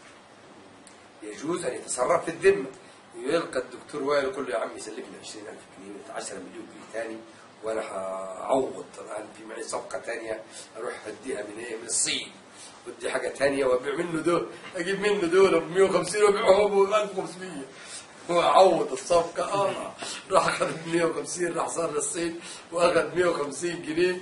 يجوز أن يتصرف في الذمة. ويلقى الدكتور وائل يقول له يا عمي سلفني 20,000 جنيه 10 مليون جنيه ثاني وأنا هعوض الآن في معي صفقة ثانية أروح أديها من الصين ودي حاجة ثانية وأبيع منه دول، أجيب منه دول ب 150 وأبيعهم ب 1500 وأعوض الصفقة. راح أخذ 150 راح صار للصين وأخذ 150 جنيه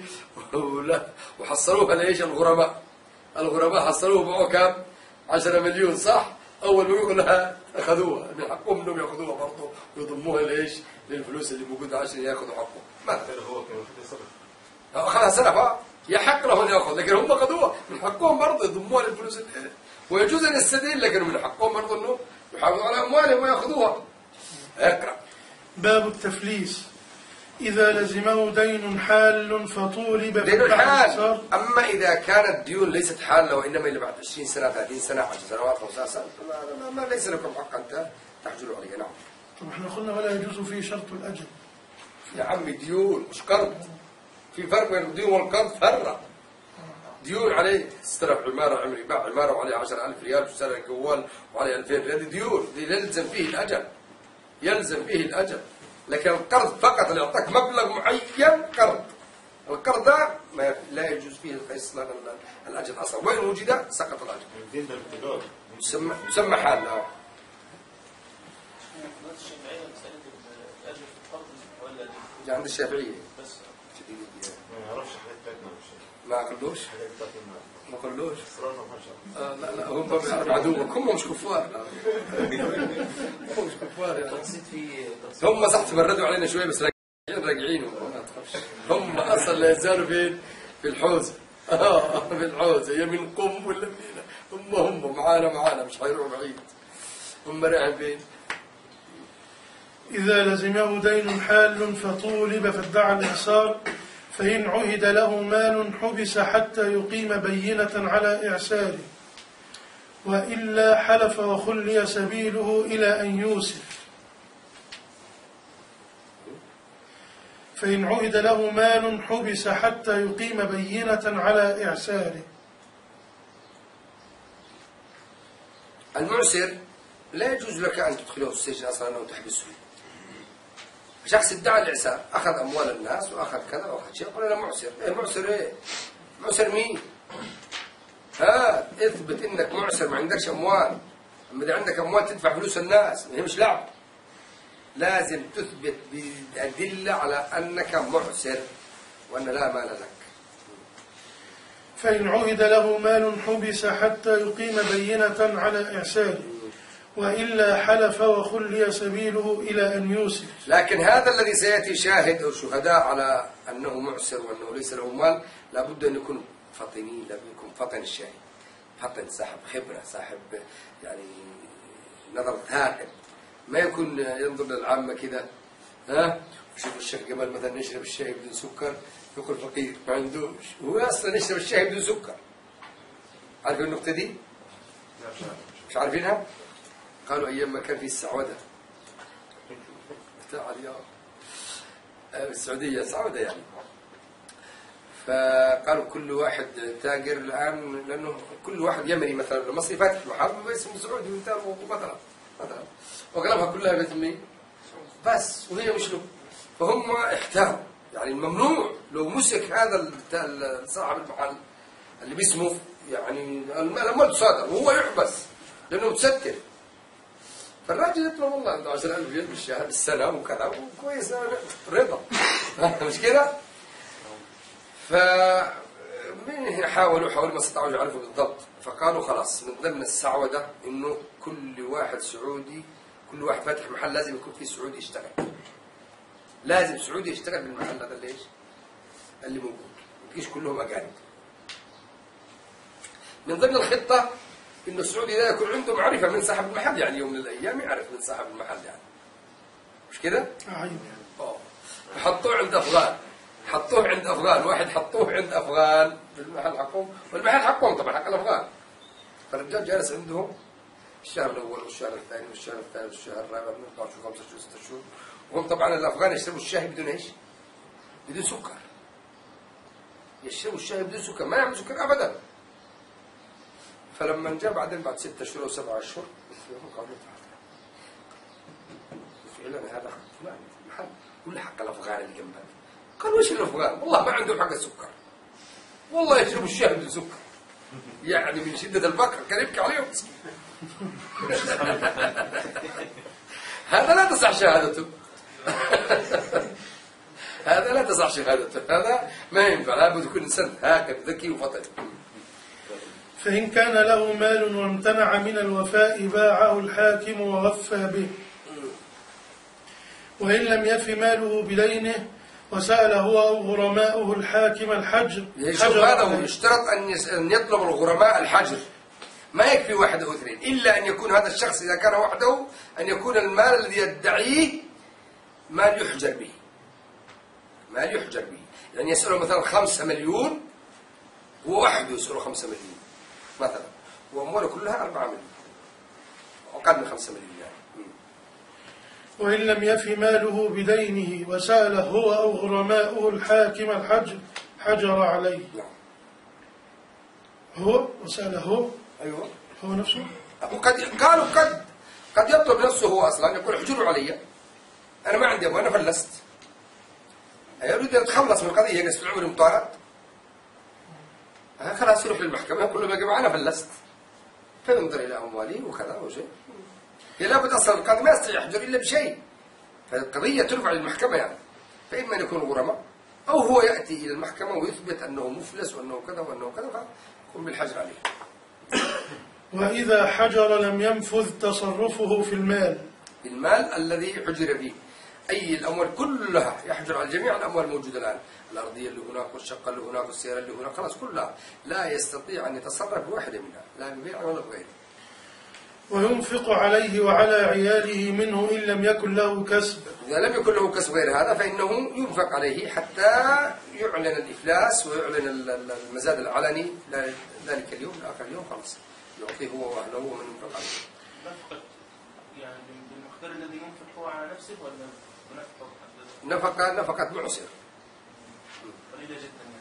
وحصلوها لإيش الغرماء حصلوها معه كام؟ 10 مليون صح؟ أول ما يقول لها أخذوها من حقهم إنهم يأخذوها برضه ويضموها لإيش؟ للفلوس اللي موجودة عشان يأخذوا حقهم. ما هو كان سلف. أخذها سلف يحق له أن يأخذ، لكن هم أخذوها من حقهم برضه يضموها للفلوس اللي ويجوز أن يستدين، لكن من حقهم برضه إنه يحافظوا على أموالهم ويأخذوها. اقرأ. باب التفليس. إذا لزمه دين حال فطولب دين الحال. أما إذا كانت ديون ليست حالة وإنما اللي بعد 20 سنة 30 سنة 10 سنوات 15 سنة ما ليس لكم حق أنت تحجروا عليه. نعم. طب احنا قلنا ولا يجوز فيه شرط الأجل. يا عمي ديون مش قرض، في فرق بين الديون والقرض. فرق. ديون عليه استلف عمارة عمري باع عمارة وعليه 10,000 ريال واشترى جوال وعليه 2000 ريال، هذه ديون، دي يلزم فيه الأجل، يلزم فيه الأجل. لكن القرض فقط اللي يعطيك مبلغ معين قرض، القرض ده لا يجوز فيه القياس الأجل أصلا، وين وجد سقط الأجل. الدين ده الابتدار يسمى حال. عند الشافعية بس ما يعرفش حاجات تانية. ما قلوش حاجات تانية ما قلوش. ما لا هم بيعرفوا عدوك، هم مش كفار. هم مش كفار يعني. هم صح تمردوا علينا شوية بس راجعين ما تخافش. هم أصلا لا يزالوا فين؟ في الحوزة. بالعوزة يا من قم ولا منين، هم معانا مش حيروحوا بعيد، هم رايحين. إذا لزمه دين حال فطولب فادعى الإعسار، فإن عهد له مال حبس حتى يقيم بينة على إعساره، وإلا حلف وخلي سبيله إلى أن يوسف. فإن عهد له مال حبس حتى يقيم بينة على إعساره. المعسر لا يجوز لك أن تدخله السجن أصلا أو تحبسه. شخص ادعى الإعسار، أخذ أموال الناس وأخذ كذا وأخذ شيء، يقول أنا معسر. إيه معسر إيه؟ معسر مين؟ اثبت إنك معسر، ما عندكش أموال. أما إذا عندك أموال تدفع فلوس الناس، هي مش لعب. لازم تثبت بأدلة على أنك معسر وأن لا مال لك. فإن عهد له مال حبس حتى يقيم بينة على إعساره، وإلا حلف وخلي سبيله إلى أن يوسف. لكن هذا الذي سيأتي شاهد أو شهداء على أنه معسر وأنه ليس له مال لابد أن يكون فطنين، لابد أن يكون فطن الشاهد، فطن صاحب خبرة، صاحب يعني نظر ثاقب، ما يكون ينظر للعامة كذا. وشوف الشيخ قبل مثلا يشرب الشاي بدون سكر يقول فقير ما عندوش، هو أصلا يشرب الشاي بدون سكر. عارفين النقطة دي؟ مش عارفينها؟ قالوا أيام ما كان في السعودة بتاع الرياض السعودية سعودة يعني، فقالوا كل واحد تاجر الآن، لأنه كل واحد يمني مثلا المصري فاتح محل اسمه سعودي مثلا وقلبها كلها بيت مين بس، وهي مش له. فهم احتاروا، يعني الممنوع لو مسك هذا صاحب المحل اللي باسمه يعني الأموال تصادر وهو يحبس لأنه متستر. فالراجل يطلب والله عنده 10,000 ريال بالشهر بالسنة وكذا وكويس رضا مش كده؟ فمن حاولوا ما استطاعوا يعرفوا بالضبط، فقالوا خلاص من ضمن السعودة إنه كل واحد سعودي، كل واحد فاتح محل لازم يكون فيه سعودي يشتغل، لازم سعودي يشتغل بالمحل هذا ليش؟ اللي موجود، ما تجيش كلهم أجانب. من ضمن الخطة إنه السعودي ده يكون عنده معرفة من صاحب المحل، يعني يوم من الأيام يعرف من صاحب المحل يعني، مش كده؟ حطوه عند أفغان، واحد حطوه عند أفغان في المحل حقهم، والمحل حقهم طبعا حق الأفغان. فالرجال جالس عندهم الشهر الأول والشهر الثاني والشهر الثالث والشهر الرابع من 12 و 5 شهور 6 شهور، وهم طبعا الأفغان يشربوا الشاي بدون إيش؟ بدون سكر. يشربوا الشاي بدون سكر، ما يعملوا سكر أبدا. فلما جاء بعدين بعد 6 شهور أو 7 أشهر قالوا فعلا هذا فلان محل ولا حق الأفغان اللي جنبنا. قالوا وش الأفغان؟ والله ما عندهم حق السكر، والله يشربوا الشاي بدون سكر، يعني من شدة الفقر كان يبكي عليهم. هذا لا تصح شهادته. هذا لا تصح شهادته، هذا ما ينفع، لابد يكون إنسان هاكذا ذكي وفطن. فإن كان له مال وامتنع من الوفاء باعه الحاكم ووفى به، وإن لم يف ماله بدينه وسأل هو أو غرماؤه الحاكم الحجر. هذا هو يشترط أن يطلب الغرماء الحجر، ما يكفي واحد أو اثنين، إلا أن يكون هذا الشخص إذا كان وحده أن يكون المال الذي يدعيه مال يحجر به، مال يحجر به، يعني يسأله مثلا 5 مليون، هو وحده يسأله 5 مليون مثلا، وأمواله كلها 4 مليون، أقل من 5 مليون يعني. وإن لم يف ماله بدينه وسأل هو أو غرماؤه الحاكم الحجر حجر عليه. هو وسأل هو، أيوة هو نفسه. قالوا قد يطلب نفسه هو أصلا يقول احجروا علي، أنا ما عندي أبوه، أنا فلست، يريد أن يتخلص من القضية، يجلس في العمر مطارد، خلاص يروح للمحكمة يقول له يا جماعة أنا فلست، فينظر إلى أموالي وكذا وشيء. لابد أصلا القاضي ما يستطيع يحجر إلا بشيء، فالقضية ترفع للمحكمة يعني، فإما أن يكون غرماء أو هو يأتي إلى المحكمة ويثبت أنه مفلس وأنه كذا وأنه كذا، فيقوم بالحجر عليه. وإذا حجر لم ينفذ تصرفه في المال الذي حجر فيه. أي الأموال كلها يحجر على جميع الأموال الموجودة الآن، الأرضية اللي هناك والشقة اللي هناك والسيارة اللي هناك، خلاص كلها لا يستطيع أن يتصرف بواحدة منها، لا ببيع ولا بغيره. وينفق عليه وعلى عياله منه إن لم يكن له كسب. إذا لم يكن له كسب غير هذا فإنه ينفق عليه حتى يعلن الإفلاس ويعلن المزاد العلني ذلك اليوم لآخر اليوم، خلاص يعطيه هو وأهله ومن ينفق عليه. نفقة يعني بالمقدار الذي ينفق هو على نفسه ولا نفقة معسر قليلة جدا يعني.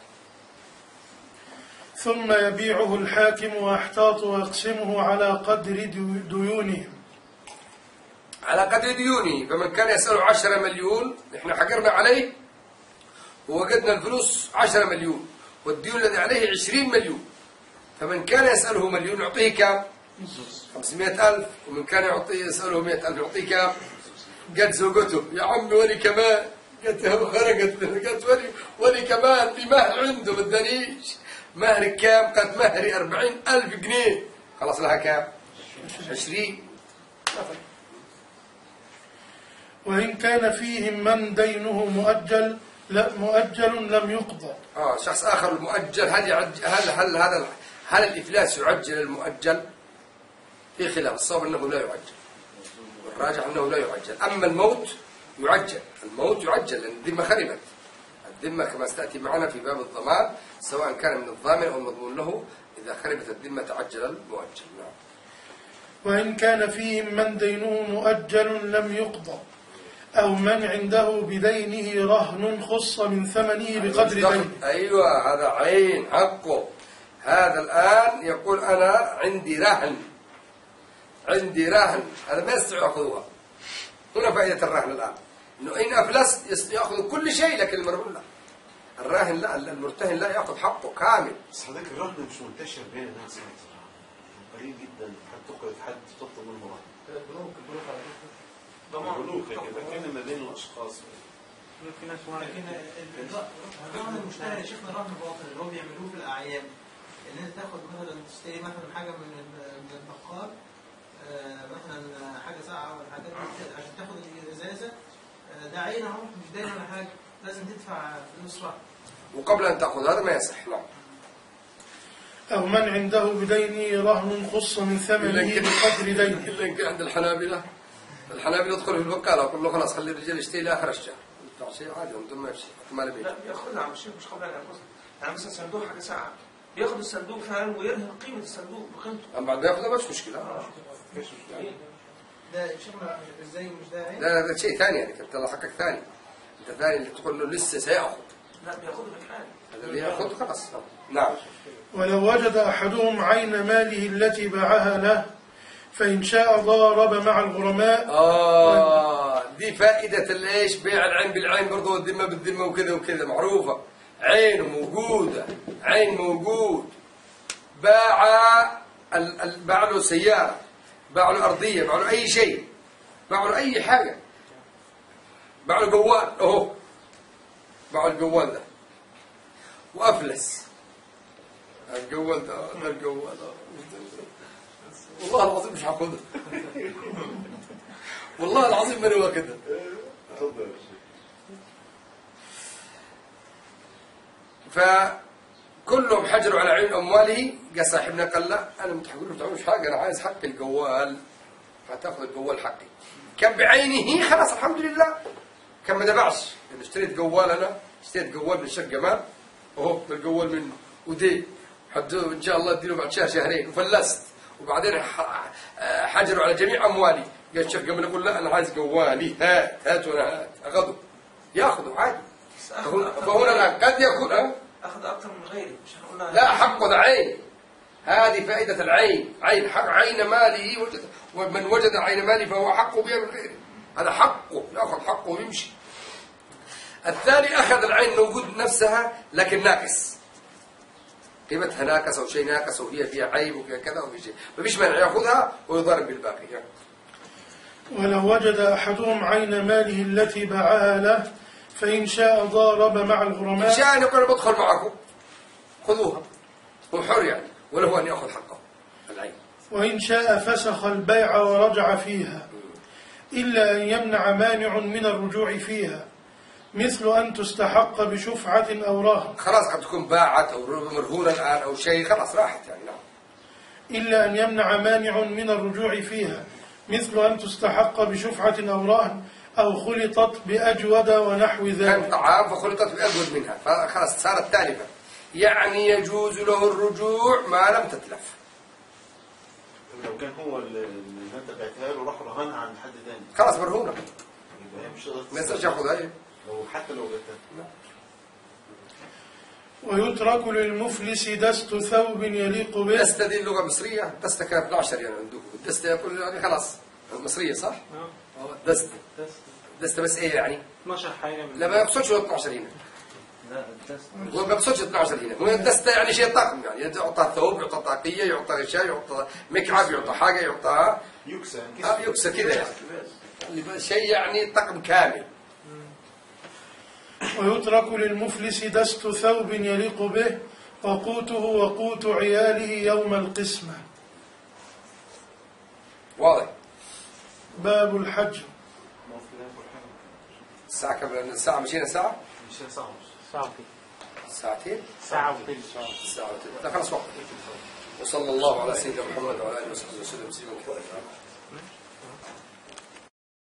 ثم يبيعه الحاكم ويحتاط ويقسمه على قدر ديونهم. على قدر ديونه، فمن كان يسأله 10 مليون احنا حقرنا عليه ووجدنا الفلوس 10 مليون والديون الذي عليه 20 مليون، فمن كان يسأله مليون يعطيه كم؟ 500,000. ومن كان يسأله 100,000 يعطيه كم؟ قد زوجته يا عمي ولي كمان، قلت خرجت قلت ولي كمان في مهر عنده بدنيش. مهر كام؟ قد مهري 40,000 جنيه، خلاص لها كام؟ 20. وإن كان فيهم من دينه مؤجل لم يقضى. شخص آخر المؤجل، هل الإفلاس يعجل المؤجل؟ في خلاف، الصواب أنه لا يعجل، والراجح أنه لا يعجل. أما الموت يعجل، الموت يعجل لأن الذمة خربت. الذمة كما ستأتي معنا في باب الضمان سواء كان من الضامن أو المضمون له، إذا خربت الذمة تعجل المؤجل. نعم. وإن كان فيهم من دينه مؤجل لم يقضى أو من عنده بدينه رهن خص من ثمنه بقدر دينه. أيوة، هذا عين حقه. هذا الآن يقول أنا عندي رهن، هذا ما يستطيع يأخذها. هنا فائدة الرهن الآن، إنه إن أفلس يأخذ كل شيء، لكن المرهون لا، الراهن لا، المرتهن لا يأخذ حقه كامل. بس حضرتك الرهن مش منتشر بين الناس، قليل جدا، حد تطلب منه رهن. البنوك كده كان ما بين الأشخاص. لكن الرهن المشتهر يا شيخنا رهن باطل اللي هو بيعملوه في الأعيان، إن أنت تاخد مثلا تشتري مثلا حاجة من البقال، مثلا حاجة ساعة ولا حاجات كده عشان تاخد الإزازة، ده عين اهو مش داين ولا حاجة، لازم تدفع فلوس رهن. وقبل أن تأخذ هذا ما يصح. نعم. أو من عنده بدينه رهن خص من ثمنه بقدر دينه. إلا إن كان عند الحنابلة يدخل في البقالة ويقول له خلاص خلي الرجال يشتري لآخر الشهر، يدفع شيء عادي وانتم ما يمشي ما له بيت. لا بياخذها عم الشيخ مش قبل أن يأخذها، يعني مثلا صندوق حاجة ساعة بياخذ الصندوق فعلا ويرهن قيمة الصندوق بقيمته. أما بعد ما يأخذها مش مشكلة. ده شيخنا ازاي مش ده عين؟ لا هذا شيء ثاني، يعني كنت حقك ثاني، أنت ثاني اللي تقول له لسه سيأخذ. لا بياخذها بالحال. هذا اللي يأخذ خلاص. نعم. ولو وجد أحدهم عين ماله التي باعها له فإن شاء ضارب مع الغرماء. دي فائدة الايش؟ بيع العين بالعين برضه والذمة بالذمة وكذا وكذا معروفة. عين موجودة، عين موجود. باع له سيارة، باع له أرضية، باع له أي شيء، باع له أي حاجة، باع له جوال، أهو باع الجوال ده وأفلس. الجوال ده والله العظيم مش هاخدها، والله العظيم ماني واخدها. فكلهم حجروا على عين أمواله. قال صاحبنا قال لا أنا متحقق له تعملوش حاجة، أنا عايز حق الجوال، هتاخذ الجوال حقي. كان بعينه خلاص الحمد لله، كان ما دفعش. أنا اشتريت جوال، أنا اشتريت جوال من الشقة ما أهو بالجوال منه ودي حدوه إن شاء الله أديله بعد شهر شهرين وفلست، وبعدين حجروا على جميع أموالي. قال الشيخ قبل يقول لا أنا عايز جوالي، هات وأنا هات، أخذه يأخذه عادي. فهنا الآن قد يكون أخذ أكثر من غيره، مش قلنا لا حقه ده عين. هذه فائدة العين، عين حق عين ماله وجد، ومن وجد عين ماله فهو حقه بها من غيره، هذا حقه يأخذ حقه ويمشي. الثاني أخذ العين موجود نفسها لكن ناقص، قيمتها ناقص أو شيء ناقص وهي فيها عيب وفيها كذا وفي شيء، ما فيش مانع يأخذها ويضارب بالباقي. ولو وجد أحدهم عين ماله التي باعها له فإن شاء ضارب مع الغرماء. إن شاء يقول بدخل معكم خذوها، هو حر يعني، وله أن يأخذ حقه العين. وإن شاء فسخ البيع ورجع فيها. إلا أن يمنع مانع من الرجوع فيها، مثل أن تستحق بشفعة أو رهن. خلاص قد تكون باعت أو مرهونة الآن أو شيء، خلاص راحت يعني. نعم. إلا أن يمنع مانع من الرجوع فيها، مثل أن تستحق بشفعة أو رهن، أو خلطت بأجود ونحو كان ذلك. طعام فخلطت بأجود منها فخلاص صارت تالفة، يعني يجوز له الرجوع ما لم تتلف. لو كان هو اللي انت بعتها له راح رهنها عند حد تاني خلاص مرهونة، يبقى هي مش ما يقدرش ياخذها. لو حتى لو بعتها. ويترك للمفلس دست ثوب يليق به. دست دي اللغة مصرية، دست كانت 12 يعني عندكم، دست يقول يعني خلاص مصرية صح؟ دست دست بس ايه يعني؟ 12 حاجة من لا ما يقصدش 12 هنا. لا الدست هو ما يقصدش 12 هنا، هو الدست يعني شيء طقم، يعني يعطى ثوب، يعطى طاقية، يعطى غشاء، يعطى مكعب، يعطى حاجة، يعطى يكسى يكسى كذا يعني. شيء يعني طقم كامل. ويترك للمفلس دست ثوب يليق به، وقوته وقوت عياله يوم القسمة. واضح. باب الحج. الساعة كم؟ الساعة مشينا ساعة؟ مش صعب. ساعتين؟ ساعة وثلث. ساعة وثلث. لا خلاص وقت. وصلى الله على سيدنا محمد وعلى آله وصحبه وسلم تسليما كثيرا.